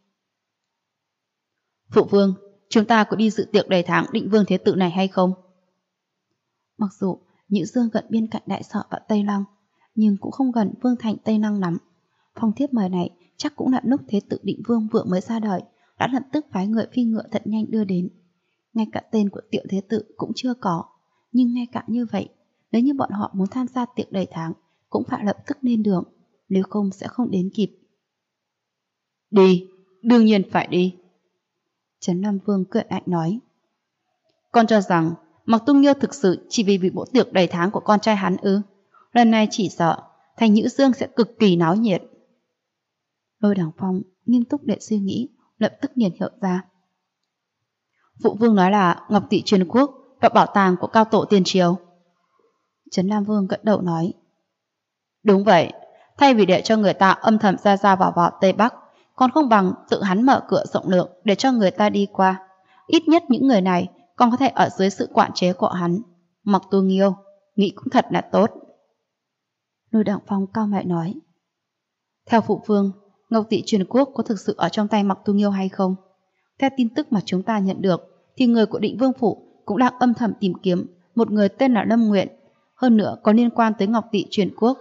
Phụ vương, chúng ta có đi dự tiệc đầy tháng Định Vương Thế Tử này hay không? Mặc dù Nhữ Dương gần bên cạnh Đại Sợ và Tây Lăng, nhưng cũng không gần Vương thành Tây Lăng lắm. Phong thiếp mời này chắc cũng là lúc Thế Tử Định Vương vừa mới ra đời, đã lập tức phái người phi ngựa thật nhanh đưa đến. Ngay cả tên của Tiểu Thế Tử cũng chưa có, nhưng ngay cả như vậy, nếu như bọn họ muốn tham gia tiệc đầy tháng, cũng phải lập tức lên đường, nếu không sẽ không đến kịp. Đi, đương nhiên phải đi. Trấn Nam Vương cười lạnh nói. Con cho rằng Mặc Tu Nghiêu thực sự chỉ vì bữa tiệc đầy tháng của con trai hắn ư? Lần này chỉ sợ thành Nhữ Dương sẽ cực kỳ náo nhiệt. Lôi Đằng Phong nghiêm túc để suy nghĩ, lập tức liền hiểu ra. Phụ vương nói là Ngọc Tỵ Truyền Quốc và bảo tàng của cao tổ tiền triều. Trấn Nam Vương gật đầu nói. Đúng vậy, thay vì để cho người ta âm thầm ra vào Tây Bắc, còn không bằng tự hắn mở cửa rộng lượng để cho người ta đi qua. Ít nhất những người này còn có thể ở dưới sự quản chế của hắn. Mặc Tu Nghiêu, nghĩ cũng thật là tốt. Lôi Đặng Phong cao mày nói. Theo phụ vương, Ngọc Tỵ Truyền Quốc có thực sự ở trong tay Mặc Tu Nghiêu hay không? Theo tin tức mà chúng ta nhận được, thì người của Định Vương Phủ cũng đang âm thầm tìm kiếm một người tên là Lâm Nguyện, hơn nữa có liên quan tới Ngọc Tỵ Truyền Quốc.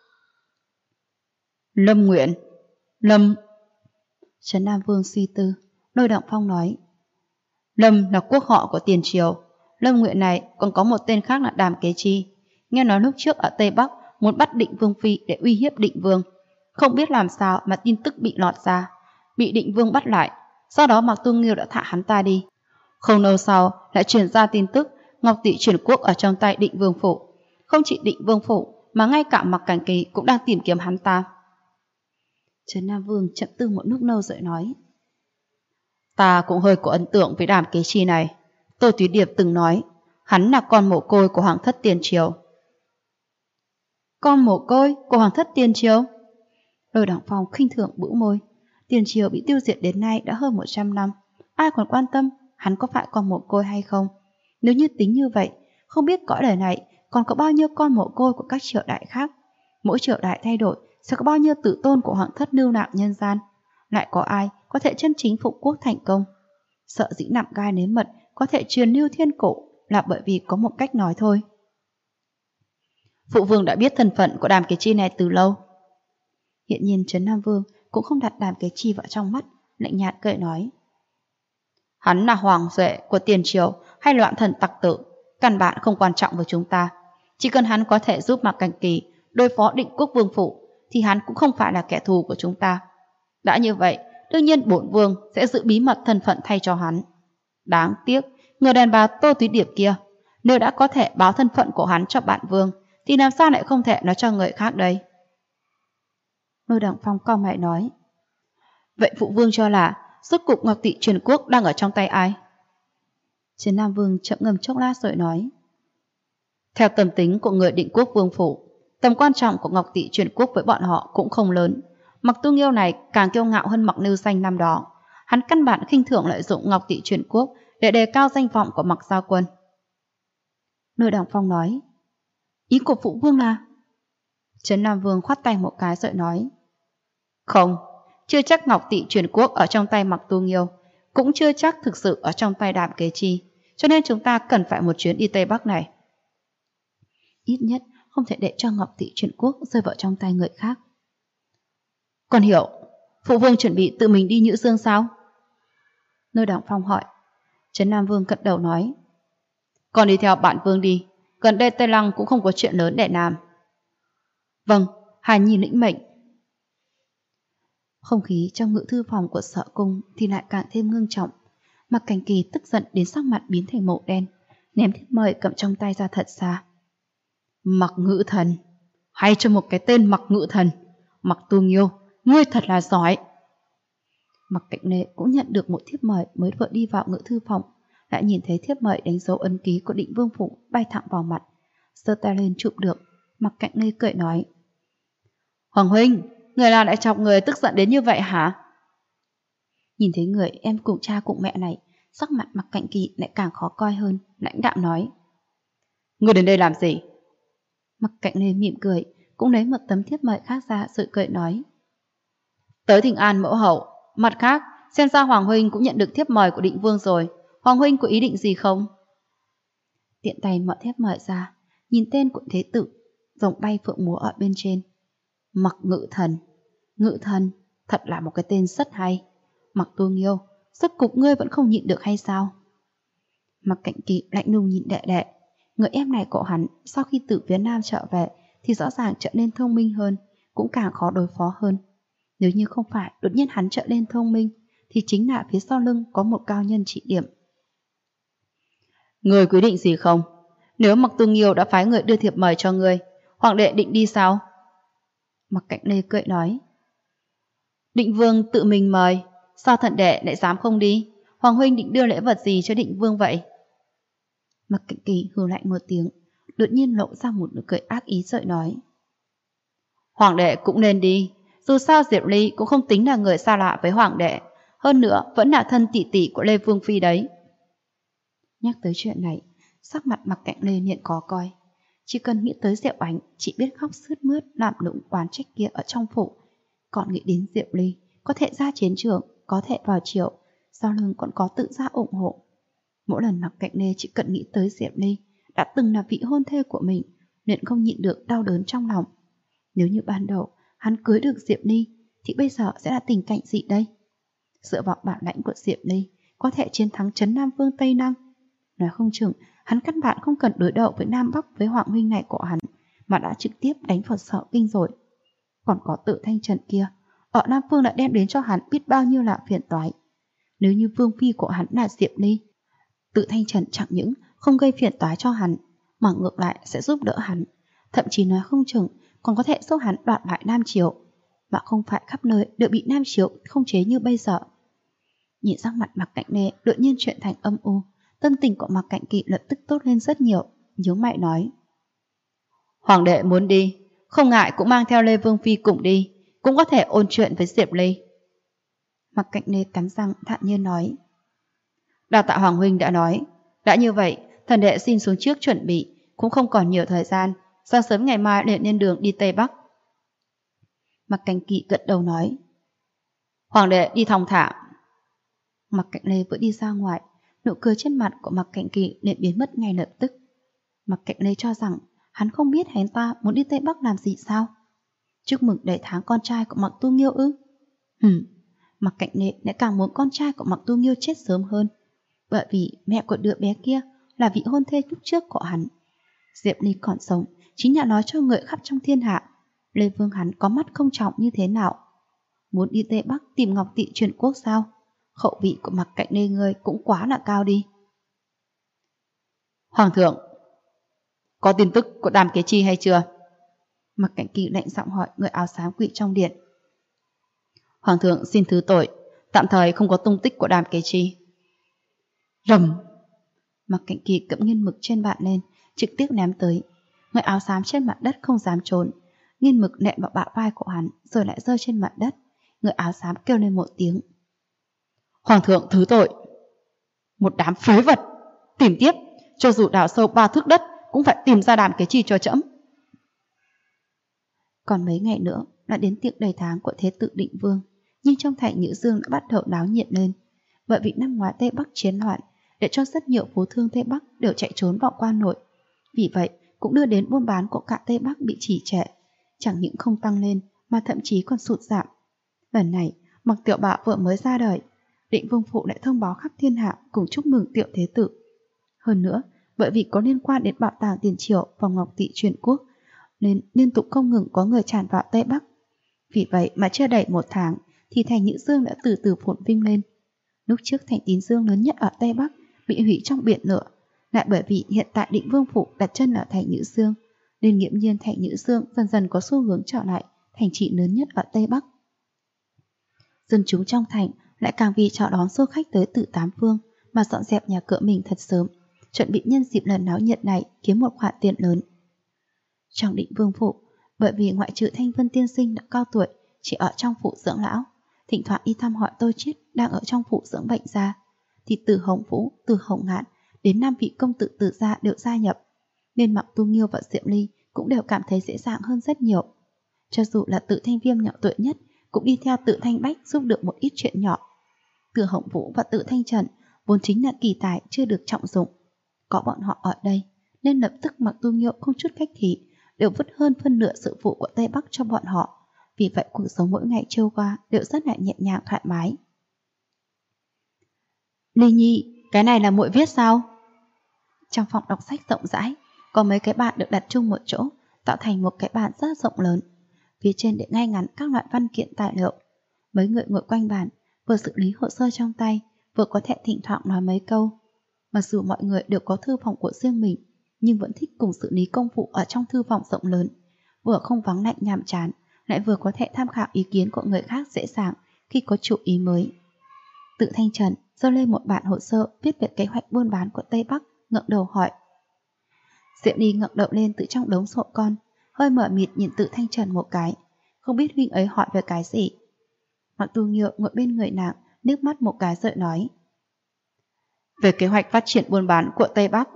Lâm Nguyện? Lâm... Trấn Nam Vương suy tư, Lôi Đặng Phong nói. Lâm là quốc họ của tiền triều. Lâm Nguyện này còn có một tên khác là Đàm Kế Chi. Nghe nói lúc trước ở Tây Bắc muốn bắt Định Vương Phi để uy hiếp Định Vương. Không biết làm sao mà tin tức bị lọt ra, bị Định Vương bắt lại. Sau đó Mặc Tu Nghiêu đã thả hắn ta đi. Không lâu sau lại truyền ra tin tức Ngọc Tỵ Truyền Quốc ở trong tay Định Vương Phủ. Không chỉ Định Vương Phủ mà ngay cả Mặc Cảnh Kỳ cũng đang tìm kiếm hắn ta. Trấn Nam Vương chậm tư một lúc lâu rồi nói. Ta cũng hơi có ấn tượng với Đàm Kế Chi này. Tô Túy Điệp từng nói hắn là con mồ côi của Hoàng thất tiền triều. Con mồ côi của Hoàng thất tiền triều? Lôi Đặng Phong khinh thường bĩu môi. Tiền triều bị tiêu diệt đến nay đã hơn 100 năm. Ai còn quan tâm hắn có phải con mồ côi hay không? Nếu như tính như vậy, không biết cõi đời này còn có bao nhiêu con mồ côi của các triều đại khác. Mỗi triều đại thay đổi sẽ có bao nhiêu tử tôn của Hoàng thất lưu lạc nhân gian. Lại có ai có thể chân chính phục quốc thành công? Sợ dĩ nạm gai nếm mật có thể truyền lưu thiên cổ là bởi vì có một cách nói thôi. Phụ vương đã biết thân phận của Đàm Kế Chi này từ lâu. Hiện nhiên Trấn Nam Vương cũng không đặt Đàm Kế Chi vào trong mắt, lạnh nhạt cười nói. Hắn là hoàng duệ của tiền triều hay loạn thần tặc tử, căn bản không quan trọng với chúng ta. Chỉ cần hắn có thể giúp Mạc Cảnh Kỳ đối phó Định Quốc Vương Phủ thì hắn cũng không phải là kẻ thù của chúng ta. Đã như vậy, đương nhiên bổn vương sẽ giữ bí mật thân phận thay cho hắn. Đáng tiếc, người đàn bà Tô Túy Điệp kia, nếu đã có thể báo thân phận của hắn cho bạn vương, thì làm sao lại không thể nói cho người khác đây? Lôi Đằng Phong cau mày nói. Vậy phụ vương cho là rốt cục Ngọc Tỵ Truyền Quốc đang ở trong tay ai? Chiến Nam Vương chậm ngâm chốc lát rồi nói. Theo tâm tính của người Định Quốc vương phủ, tầm quan trọng của Ngọc Tỵ Truyền Quốc với bọn họ cũng không lớn. Mặc Tu Nghiêu này càng kiêu ngạo hơn Mặc Nưu Xanh năm đó. Hắn căn bản khinh thường lợi dụng Ngọc Tỵ Truyền Quốc để đề cao danh vọng của Mặc Gia Quân. Lôi Đằng Phong nói. Ý của phụ vương là? Trấn Nam Vương khoát tay một cái rồi nói. Không, chưa chắc Ngọc Tỵ Truyền Quốc ở trong tay Mặc Tu Nghiêu, cũng chưa chắc thực sự ở trong tay Đàm Kế Chi, cho nên chúng ta cần phải một chuyến đi Tây Bắc này. Ít nhất không thể để cho Ngọc Tỵ Truyền Quốc rơi vào trong tay người khác. Còn hiểu, phụ vương chuẩn bị tự mình đi Nhữ Dương sao? Lôi Đằng Phong hỏi. Trấn Nam Vương gật đầu nói. Còn đi theo bạn vương đi, gần đây Tây Lăng cũng không có chuyện lớn để làm. Vâng, Hài Nhi lĩnh mệnh. Không khí trong ngự thư phòng của Sợ Cung thì lại càng thêm ngưng trọng. Mặc Cảnh Kỳ tức giận đến sắc mặt biến thành màu đen, ném thiếp mời cầm trong tay ra thật xa. Mặc Ngự Thần, hay cho một cái tên Mặc Ngự Thần. Mặc Tu Nghiêu, ngươi thật là giỏi. Mặc Cảnh Lệ cũng nhận được một thiếp mời mới vừa đi vào ngự thư phòng, lại nhìn thấy thiếp mời đánh dấu ấn ký của Định Vương phủ bay thẳng vào mặt, giơ tay lên chụp được. Mặc Cảnh Lê cười nói. Hoàng huynh, người nào lại chọc người tức giận đến như vậy hả? Nhìn thấy người em cùng cha cùng mẹ này, sắc mặt Mặc Cảnh Kỳ lại càng khó coi hơn, lãnh đạm nói. Người đến đây làm gì? Mặc Cảnh Lê mỉm cười, cũng lấy một tấm thiếp mời khác ra rồi cười nói. Tới thỉnh an mẫu hậu. Mặt khác, xem ra Hoàng huynh cũng nhận được thiếp mời của Định Vương rồi. Hoàng huynh có ý định gì không? Tiện tay mở thiếp mời ra, nhìn tên của thế tử, rồng bay phượng múa ở bên trên. Mặc Ngự Thần. Ngự Thần, thật là một cái tên rất hay. Mặc Tu Nghiêu, rốt cục ngươi vẫn không nhịn được hay sao? Mặc Cảnh Kỳ lạnh lùng nhìn đệ đệ. Người em này của hắn sau khi từ phía Nam trở về thì rõ ràng trở nên thông minh hơn, cũng càng khó đối phó hơn. Nếu như không phải đột nhiên hắn trở nên thông minh, thì chính là phía sau lưng có một cao nhân trị điểm. Người quyết định gì không? Nếu Mặc Tu Nghiêu đã phái người đưa thiệp mời cho người, hoàng đệ định đi sao? Mặc Cảnh Lê cười nói. Định Vương tự mình mời, sao thận đệ lại dám không đi? Hoàng huynh định đưa lễ vật gì cho Định Vương vậy? Mặc Cảnh Kỳ hừ lạnh một tiếng, đột nhiên lộ ra một nụ cười ác ý rồi nói. Hoàng đệ cũng nên đi, dù sao Diệp Ly cũng không tính là người xa lạ với hoàng đệ, hơn nữa vẫn là thân tỷ tỷ của Lê Vương Phi đấy. Nhắc tới chuyện này, sắc mặt Mặc Cảnh Lê liền có coi. Chỉ cần nghĩ tới Diệu Ánh, chỉ biết khóc sướt mướt làm nũng oán trách kia ở trong phủ. Còn nghĩ đến Diệp Ly, có thể ra chiến trường, có thể vào triệu, sau lưng còn có tự ra ủng hộ. Mỗi lần Mặc Cảnh Lê chỉ cần nghĩ tới Diệp Ly, đã từng là vị hôn thê của mình, nên không nhịn được đau đớn trong lòng. Nếu như ban đầu hắn cưới được Diệp Ly, thì bây giờ sẽ là tình cảnh gì đây? Dựa vào bản lãnh của Diệp Ly, có thể chiến thắng Trấn Nam Vương Tây Năng. Nói không chừng, hắn căn bản không cần đối đầu với Nam Bắc với Hoàng huynh này của hắn, mà đã trực tiếp đánh vào Sợ Kinh rồi. Còn có Tự Thanh Trần kia, ở Nam Phương đã đem đến cho hắn biết bao nhiêu là phiền toái. Nếu như vương phi của hắn là Diệp Ly, Tự Thanh Trần chẳng những không gây phiền toái cho hắn, mà ngược lại sẽ giúp đỡ hắn, thậm chí nói không chừng còn có thể giúp hắn đoạt lại Nam Triều, mà không phải khắp nơi đều bị Nam Triều không chế như bây giờ. Nhìn sắc mặt Mặc Cảnh Lê đột nhiên chuyển thành âm u, tâm tình của Mặc Cảnh Kỳ lập tức tốt lên rất nhiều, nhớ mày nói. Hoàng đệ muốn đi, không ngại cũng mang theo Lê Vương Phi cùng đi, cũng có thể ôn chuyện với Diệp Ly. Mặc Cảnh Lê cắn răng thản nhiên nói. Đào tạ Hoàng huynh đã nói, đã như vậy, thần đệ xin xuống trước chuẩn bị, cũng không còn nhiều thời gian, sáng sớm ngày mai để lên đường đi Tây Bắc. Mặc Cảnh Kỳ gật đầu nói. Hoàng đệ đi thong thả. Mặc Cảnh Lê vừa đi ra ngoài, nụ cười trên mặt của Mặc Cảnh Kỳ liền biến mất ngay lập tức. Mặc Cảnh Lê cho rằng hắn không biết hắn ta muốn đi Tây Bắc làm gì sao? Chúc mừng đầy tháng con trai của Mặc Tu Nghiêu ư? Mặc Cảnh Lê lại càng muốn con trai của Mặc Tu Nghiêu chết sớm hơn, bởi vì mẹ của đứa bé kia là vị hôn thê lúc trước của hắn. Diệp Ly còn sống chính là nói cho người khắp trong thiên hạ Lê Vương hắn có mắt không trọng như thế nào. Muốn đi Tây Bắc tìm Ngọc Tị truyền quốc sao? Khẩu vị của Mặc Cạnh Lê ngươi cũng quá là cao đi. Hoàng thượng, có tin tức của Đàm Kế Chi hay chưa? Mặc Cạnh Kỳ lạnh giọng hỏi người áo xám quỳ trong điện. Hoàng thượng xin thứ tội, tạm thời không có tung tích của Đàm Kế Chi. Rầm! Mặc Cạnh Kỳ cẫm nghiên mực trên bàn lên, trực tiếp ném tới. Người áo xám trên mặt đất không dám trốn, nghiên mực nện vào bả vai của hắn rồi lại rơi trên mặt đất. Người áo xám kêu lên một tiếng. Hoàng thượng thứ tội. Một đám phế vật, tìm tiếp, cho dù đào sâu 3 thước đất cũng phải tìm ra Đàm Kế Chi cho trẫm. Còn mấy ngày nữa đã đến tiệc đầy tháng của Thế Tử Định Vương, nhưng trong thành Nhữ Dương đã bắt đầu náo nhiệt lên. Bởi vì năm ngoái Tây Bắc chiến loạn, để cho rất nhiều phú thương Tây Bắc đều chạy trốn vào quan nội. Vì vậy cũng đưa đến buôn bán của cả Tây Bắc bị trì trệ, chẳng những không tăng lên mà thậm chí còn sụt giảm. Lần này Mặc Tiểu Bảo vừa mới ra đời, Định Vương Phủ lại thông báo khắp thiên hạ cùng chúc mừng Tiểu Thế Tử. Hơn nữa, bởi vì có liên quan đến bảo tàng tiền triệu và Ngọc Tị truyền quốc, nên liên tục không ngừng có người tràn vào Tây Bắc. Vì vậy mà chưa đầy 1 tháng thì thành Nhữ Dương đã từ từ phồn vinh lên. Lúc trước thành Tín Dương lớn nhất ở Tây Bắc bị hủy trong biển lửa, lại bởi vì hiện tại Định Vương Phủ đặt chân ở thành Nhữ Dương, nên nghiễm nhiên thành Nhữ Dương dần dần có xu hướng trở lại thành trị lớn nhất ở Tây Bắc. Dân chúng trong thành lại càng vì chào đón du khách tới từ 8 phương mà dọn dẹp nhà cửa mình thật sớm, chuẩn bị nhân dịp lần náo nhiệt này kiếm một khoản tiền lớn. Trong Định Vương Phủ, bởi vì ngoại trừ Thanh Vân tiên sinh đã cao tuổi chỉ ở trong phủ dưỡng lão, thỉnh thoảng đi thăm hỏi Tô Chiết đang ở trong phủ dưỡng bệnh ra, thì từ Hồng Vũ, từ Hồng Ngạn đến 5 vị công tử Từ gia đều gia nhập, nên Mạc Tu Nghiêu và Diệm Ly cũng đều cảm thấy dễ dàng hơn rất nhiều. Cho dù là Tự Thanh Viêm nhỏ tuổi nhất cũng đi theo Tự Thanh Bách giúp được một ít chuyện nhỏ. Từ Hồng Vũ và Tự Thanh Trần vốn chính là kỳ tài chưa được trọng dụng, có bọn họ ở đây nên lập tức Mạc Tu Nghiêu không chút khách khí đều vứt hơn phân nửa sự vụ của Tây Bắc cho bọn họ. Vì vậy cuộc sống mỗi ngày trôi qua đều rất là nhẹ nhàng thoải mái. Ly Nhi, cái này là muội viết sao? Trong phòng đọc sách rộng rãi, có mấy cái bàn được đặt chung một chỗ, tạo thành một cái bàn rất rộng lớn. Phía trên để ngay ngắn các loại văn kiện tài liệu. Mấy người ngồi quanh bàn, vừa xử lý hồ sơ trong tay, vừa có thể thỉnh thoảng nói mấy câu. Mặc dù mọi người đều có thư phòng của riêng mình, nhưng vẫn thích cùng xử lý công vụ ở trong thư phòng rộng lớn, vừa không vắng lạnh nhàm chán, lại vừa có thể tham khảo ý kiến của người khác dễ dàng khi có chủ ý mới. Tự Thanh Trần giơ lên một bản hồ sơ viết về kế hoạch buôn bán của Tây Bắc, ngẩng đầu hỏi. Diệm Ly ngẩng đầu lên từ trong đống sổ con, hơi mờ mịt nhìn Tự Thanh Trần một cái, không biết huynh ấy hỏi về cái gì. Mạc Tu Nghiêu ngồi bên người nàng, nước mắt một cái rồi nói. Về kế hoạch phát triển buôn bán của Tây Bắc.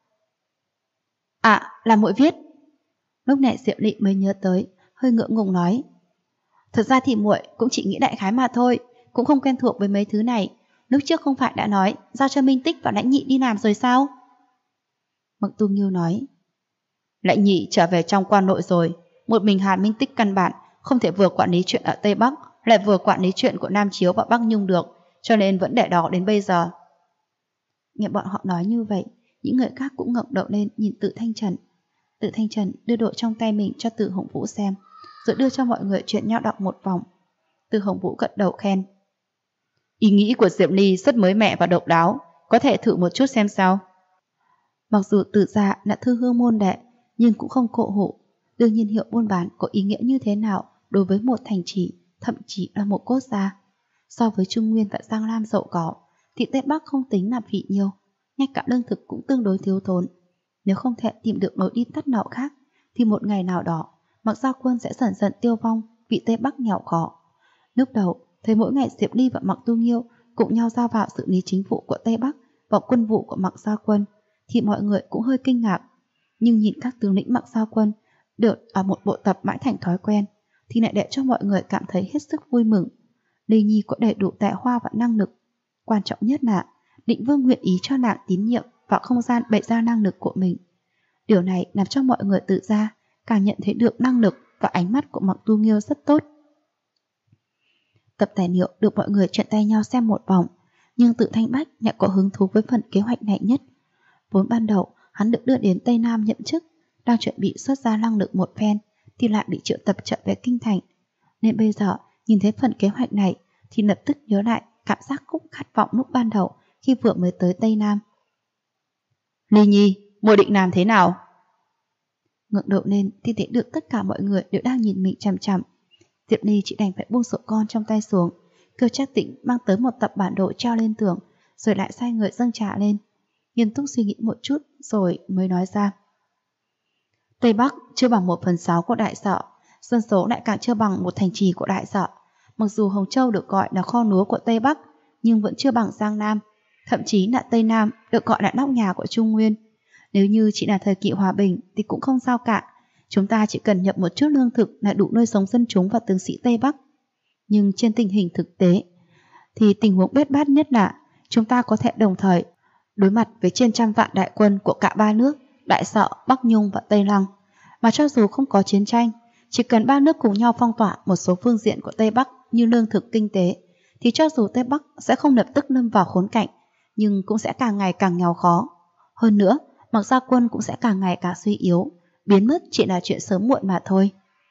À, là muội viết. Lúc này Diệm Ly mới nhớ tới, hơi ngượng ngùng nói. Thật ra thì muội cũng chỉ nghĩ đại khái mà thôi, cũng không quen thuộc với mấy thứ này. Lúc trước không phải đã nói giao cho Minh Tích và Lãnh Nhị đi làm rồi sao? Mạc Tu Nghiêu nói. Lãnh Nhị trở về trong quan nội rồi, một mình Hàn Minh Tích căn bản không thể vừa quản lý chuyện ở Tây Bắc lại vừa quản lý chuyện của Nam Chiếu và Bắc Nhung được, cho nên vẫn để đó đến bây giờ. Nghe bọn họ nói như vậy, những người khác cũng ngẩng đầu lên nhìn Tự Thanh Trần. Tự Thanh Trần đưa đồ trong tay mình cho Từ Hồng Vũ xem, rồi đưa cho mọi người chuyện nhau đọc một vòng. Từ Hồng Vũ gật đầu khen. Ý nghĩ của Diệm Ly rất mới mẻ và độc đáo, có thể thử một chút xem sao. Mặc dù Từ gia là thư hương môn đệ, nhưng cũng không cộ hộ. Đương nhiên hiệu buôn bán có ý nghĩa như thế nào đối với một thành trì, thậm chí là một quốc gia. So với Trung Nguyên và Giang Lam giàu có, thì Tây Bắc không tính là phỉ nhiều, ngay cả lương thực cũng tương đối thiếu thốn. Nếu không thể tìm được lối đi tắt nào khác, thì một ngày nào đó, Mạc Gia Quân sẽ dần dần tiêu vong vì Tây Bắc nghèo khó. Lúc đầu, thấy mỗi ngày Diệp Ly và Mạc Tu Nghiêu cùng nhau giao vào xử lý chính vụ của Tây Bắc và quân vụ của Mạc Gia Quân, thì mọi người cũng hơi kinh ngạc. Nhưng nhìn các tướng lĩnh Mạc Gia Quân được ở một bộ tập mãi thành thói quen, thì lại để cho mọi người cảm thấy hết sức vui mừng. Ly Nhi có đầy đủ tài hoa và năng lực. Quan trọng nhất là Định Vương nguyện ý cho nàng tín nhiệm và không gian bày ra năng lực của mình. Điều này làm cho mọi người tự ra càng nhận thấy được năng lực và ánh mắt của Mạc Tu Nghiêu rất tốt. Tập tài liệu được mọi người chuyển tay nhau xem một vòng, nhưng Tự Thanh Bách lại có hứng thú với phần kế hoạch này nhất. Vốn ban đầu hắn được đưa đến Tây Nam nhậm chức, đang chuẩn bị xuất ra năng lực một phen thì lại bị triệu tập trở về kinh thành, nên bây giờ Nhìn thấy phần kế hoạch này thì lập tức nhớ lại cảm giác cũng khát vọng lúc ban đầu khi vừa mới tới Tây Nam. Ly Nhi, muội định làm thế nào? Ngẩng đầu lên thì thấy được tất cả mọi người đều đang nhìn mình chằm chằm. Diệp Ly chỉ đành phải buông sổ con trong tay xuống, kêu Trác Tĩnh mang tới một tập bản đồ treo lên tường, rồi lại sai người dâng trà lên. Nghiêm túc suy nghĩ một chút rồi mới nói ra. Tây Bắc chưa bằng 1/6 của Đại Sở, dân số lại càng chưa bằng một thành trì của Đại Sở. Mặc dù Hồng Châu được gọi là kho lúa của Tây Bắc, nhưng vẫn chưa bằng Giang Nam, thậm chí là Tây Nam được gọi là nóc nhà của Trung Nguyên. Nếu như chỉ là thời kỳ hòa bình thì cũng không sao cả, chúng ta chỉ cần nhập một chút lương thực là đủ nuôi sống dân chúng và tướng sĩ Tây Bắc. Nhưng trên tình hình thực tế thì tình huống bết bát nhất là chúng ta có thể đồng thời đối mặt với trên 100 vạn đại quân của cả ba nước Đại Sở, Bắc Nhung và Tây Lăng. Mà cho dù không có chiến tranh, chỉ cần ba nước cùng nhau phong tỏa một số phương diện của Tây Bắc như lương thực, kinh tế, thì cho dù Tây Bắc sẽ không lập tức lâm vào khốn cảnh, nhưng cũng sẽ càng ngày càng nghèo khó. Hơn nữa, Mạc Gia Quân cũng sẽ càng ngày càng suy yếu, biến mất chỉ là chuyện sớm muộn mà thôi.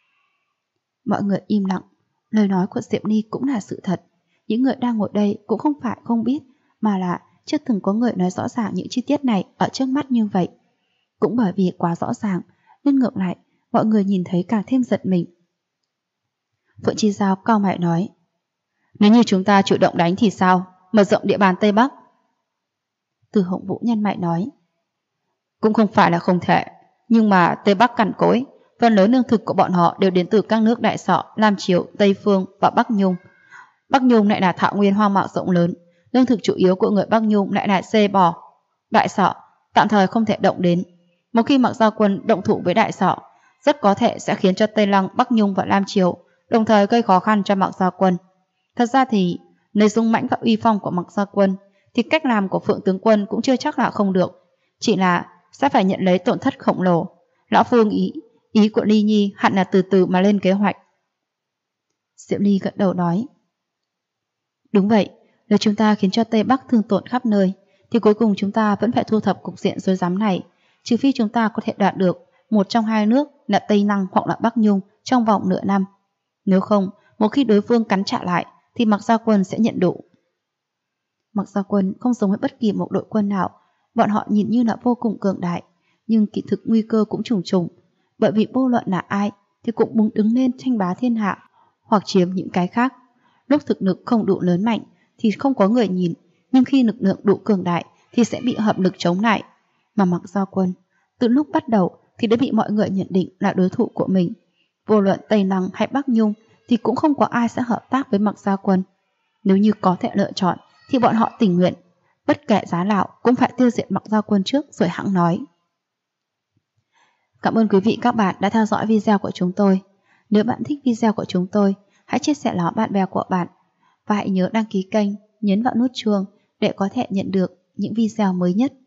Mọi người im lặng, lời nói của Diệp Ly cũng là sự thật. Những người đang ngồi đây cũng không phải không biết, mà là chưa từng có người nói rõ ràng những chi tiết này ở trước mắt như vậy. Cũng bởi vì quá rõ ràng, nên ngược lại, mọi người nhìn thấy càng thêm giật mình. Phượng Chi Giao cau mày nói, nếu như chúng ta chủ động đánh thì sao, mở rộng địa bàn Tây Bắc? Từ Hồng Vũ nhân mại nói, cũng không phải là không thể, nhưng mà Tây Bắc cằn cỗi, phần lớn lương thực của bọn họ đều đến từ các nước Đại Sở, Lam Chiếu, Tây Phương và Bắc Nhung. Bắc Nhung lại là thảo nguyên hoang mạc rộng lớn, lương thực chủ yếu của người Bắc Nhung lại là dê bò. Đại Sở tạm thời không thể động đến. Một khi Mạc Gia Quân động thủ với Đại Sở, rất có thể sẽ khiến cho Tây Lăng, Bắc Nhung và Lam Chiếu đồng thời gây khó khăn cho Mạc Gia Quân. Thật ra thì nơi dung mãnh và uy phong của Mạc Gia Quân thì cách làm của Phượng tướng quân cũng chưa chắc là không được, chỉ là sẽ phải nhận lấy tổn thất khổng lồ. Lão Phương ý của Ly Nhi hẳn là từ từ mà lên kế hoạch. Diệp Ly gật đầu nói, đúng vậy, nếu chúng ta khiến cho Tây Bắc thương tổn khắp nơi thì cuối cùng chúng ta vẫn phải thu thập cục diện rối rắm này, trừ phi chúng ta có thể đạt được một trong hai nước là Tây Lăng hoặc là Bắc Nhung trong vòng nửa năm. Nếu không, một khi đối phương cắn trả lại thì Mạc Gia Quân sẽ nhận đủ. Mạc Gia Quân không giống với bất kỳ một đội quân nào, bọn họ nhìn như là vô cùng cường đại, nhưng kỳ thực nguy cơ cũng trùng trùng, bởi vì vô luận là ai thì cũng muốn đứng lên tranh bá thiên hạ hoặc chiếm những cái khác. Lúc thực lực không đủ lớn mạnh thì không có người nhìn, nhưng khi lực lượng đủ cường đại thì sẽ bị hợp lực chống lại. Mà Mạc Gia Quân từ lúc bắt đầu thì đã bị mọi người nhận định là đối thủ của mình. Vô luận Tây Lăng hay Bắc Nhung thì cũng không có ai sẽ hợp tác với Mạc Gia Quân. Nếu như có thể lựa chọn thì bọn họ tình nguyện, bất kể giá nào cũng phải tiêu diệt Mạc Gia Quân trước rồi hẵng nói. Cảm ơn quý vị các bạn đã theo dõi video của chúng tôi. Nếu bạn thích video của chúng tôi, hãy chia sẻ nó bạn bè của bạn. Và hãy nhớ đăng ký kênh, nhấn vào nút chuông để có thể nhận được những video mới nhất.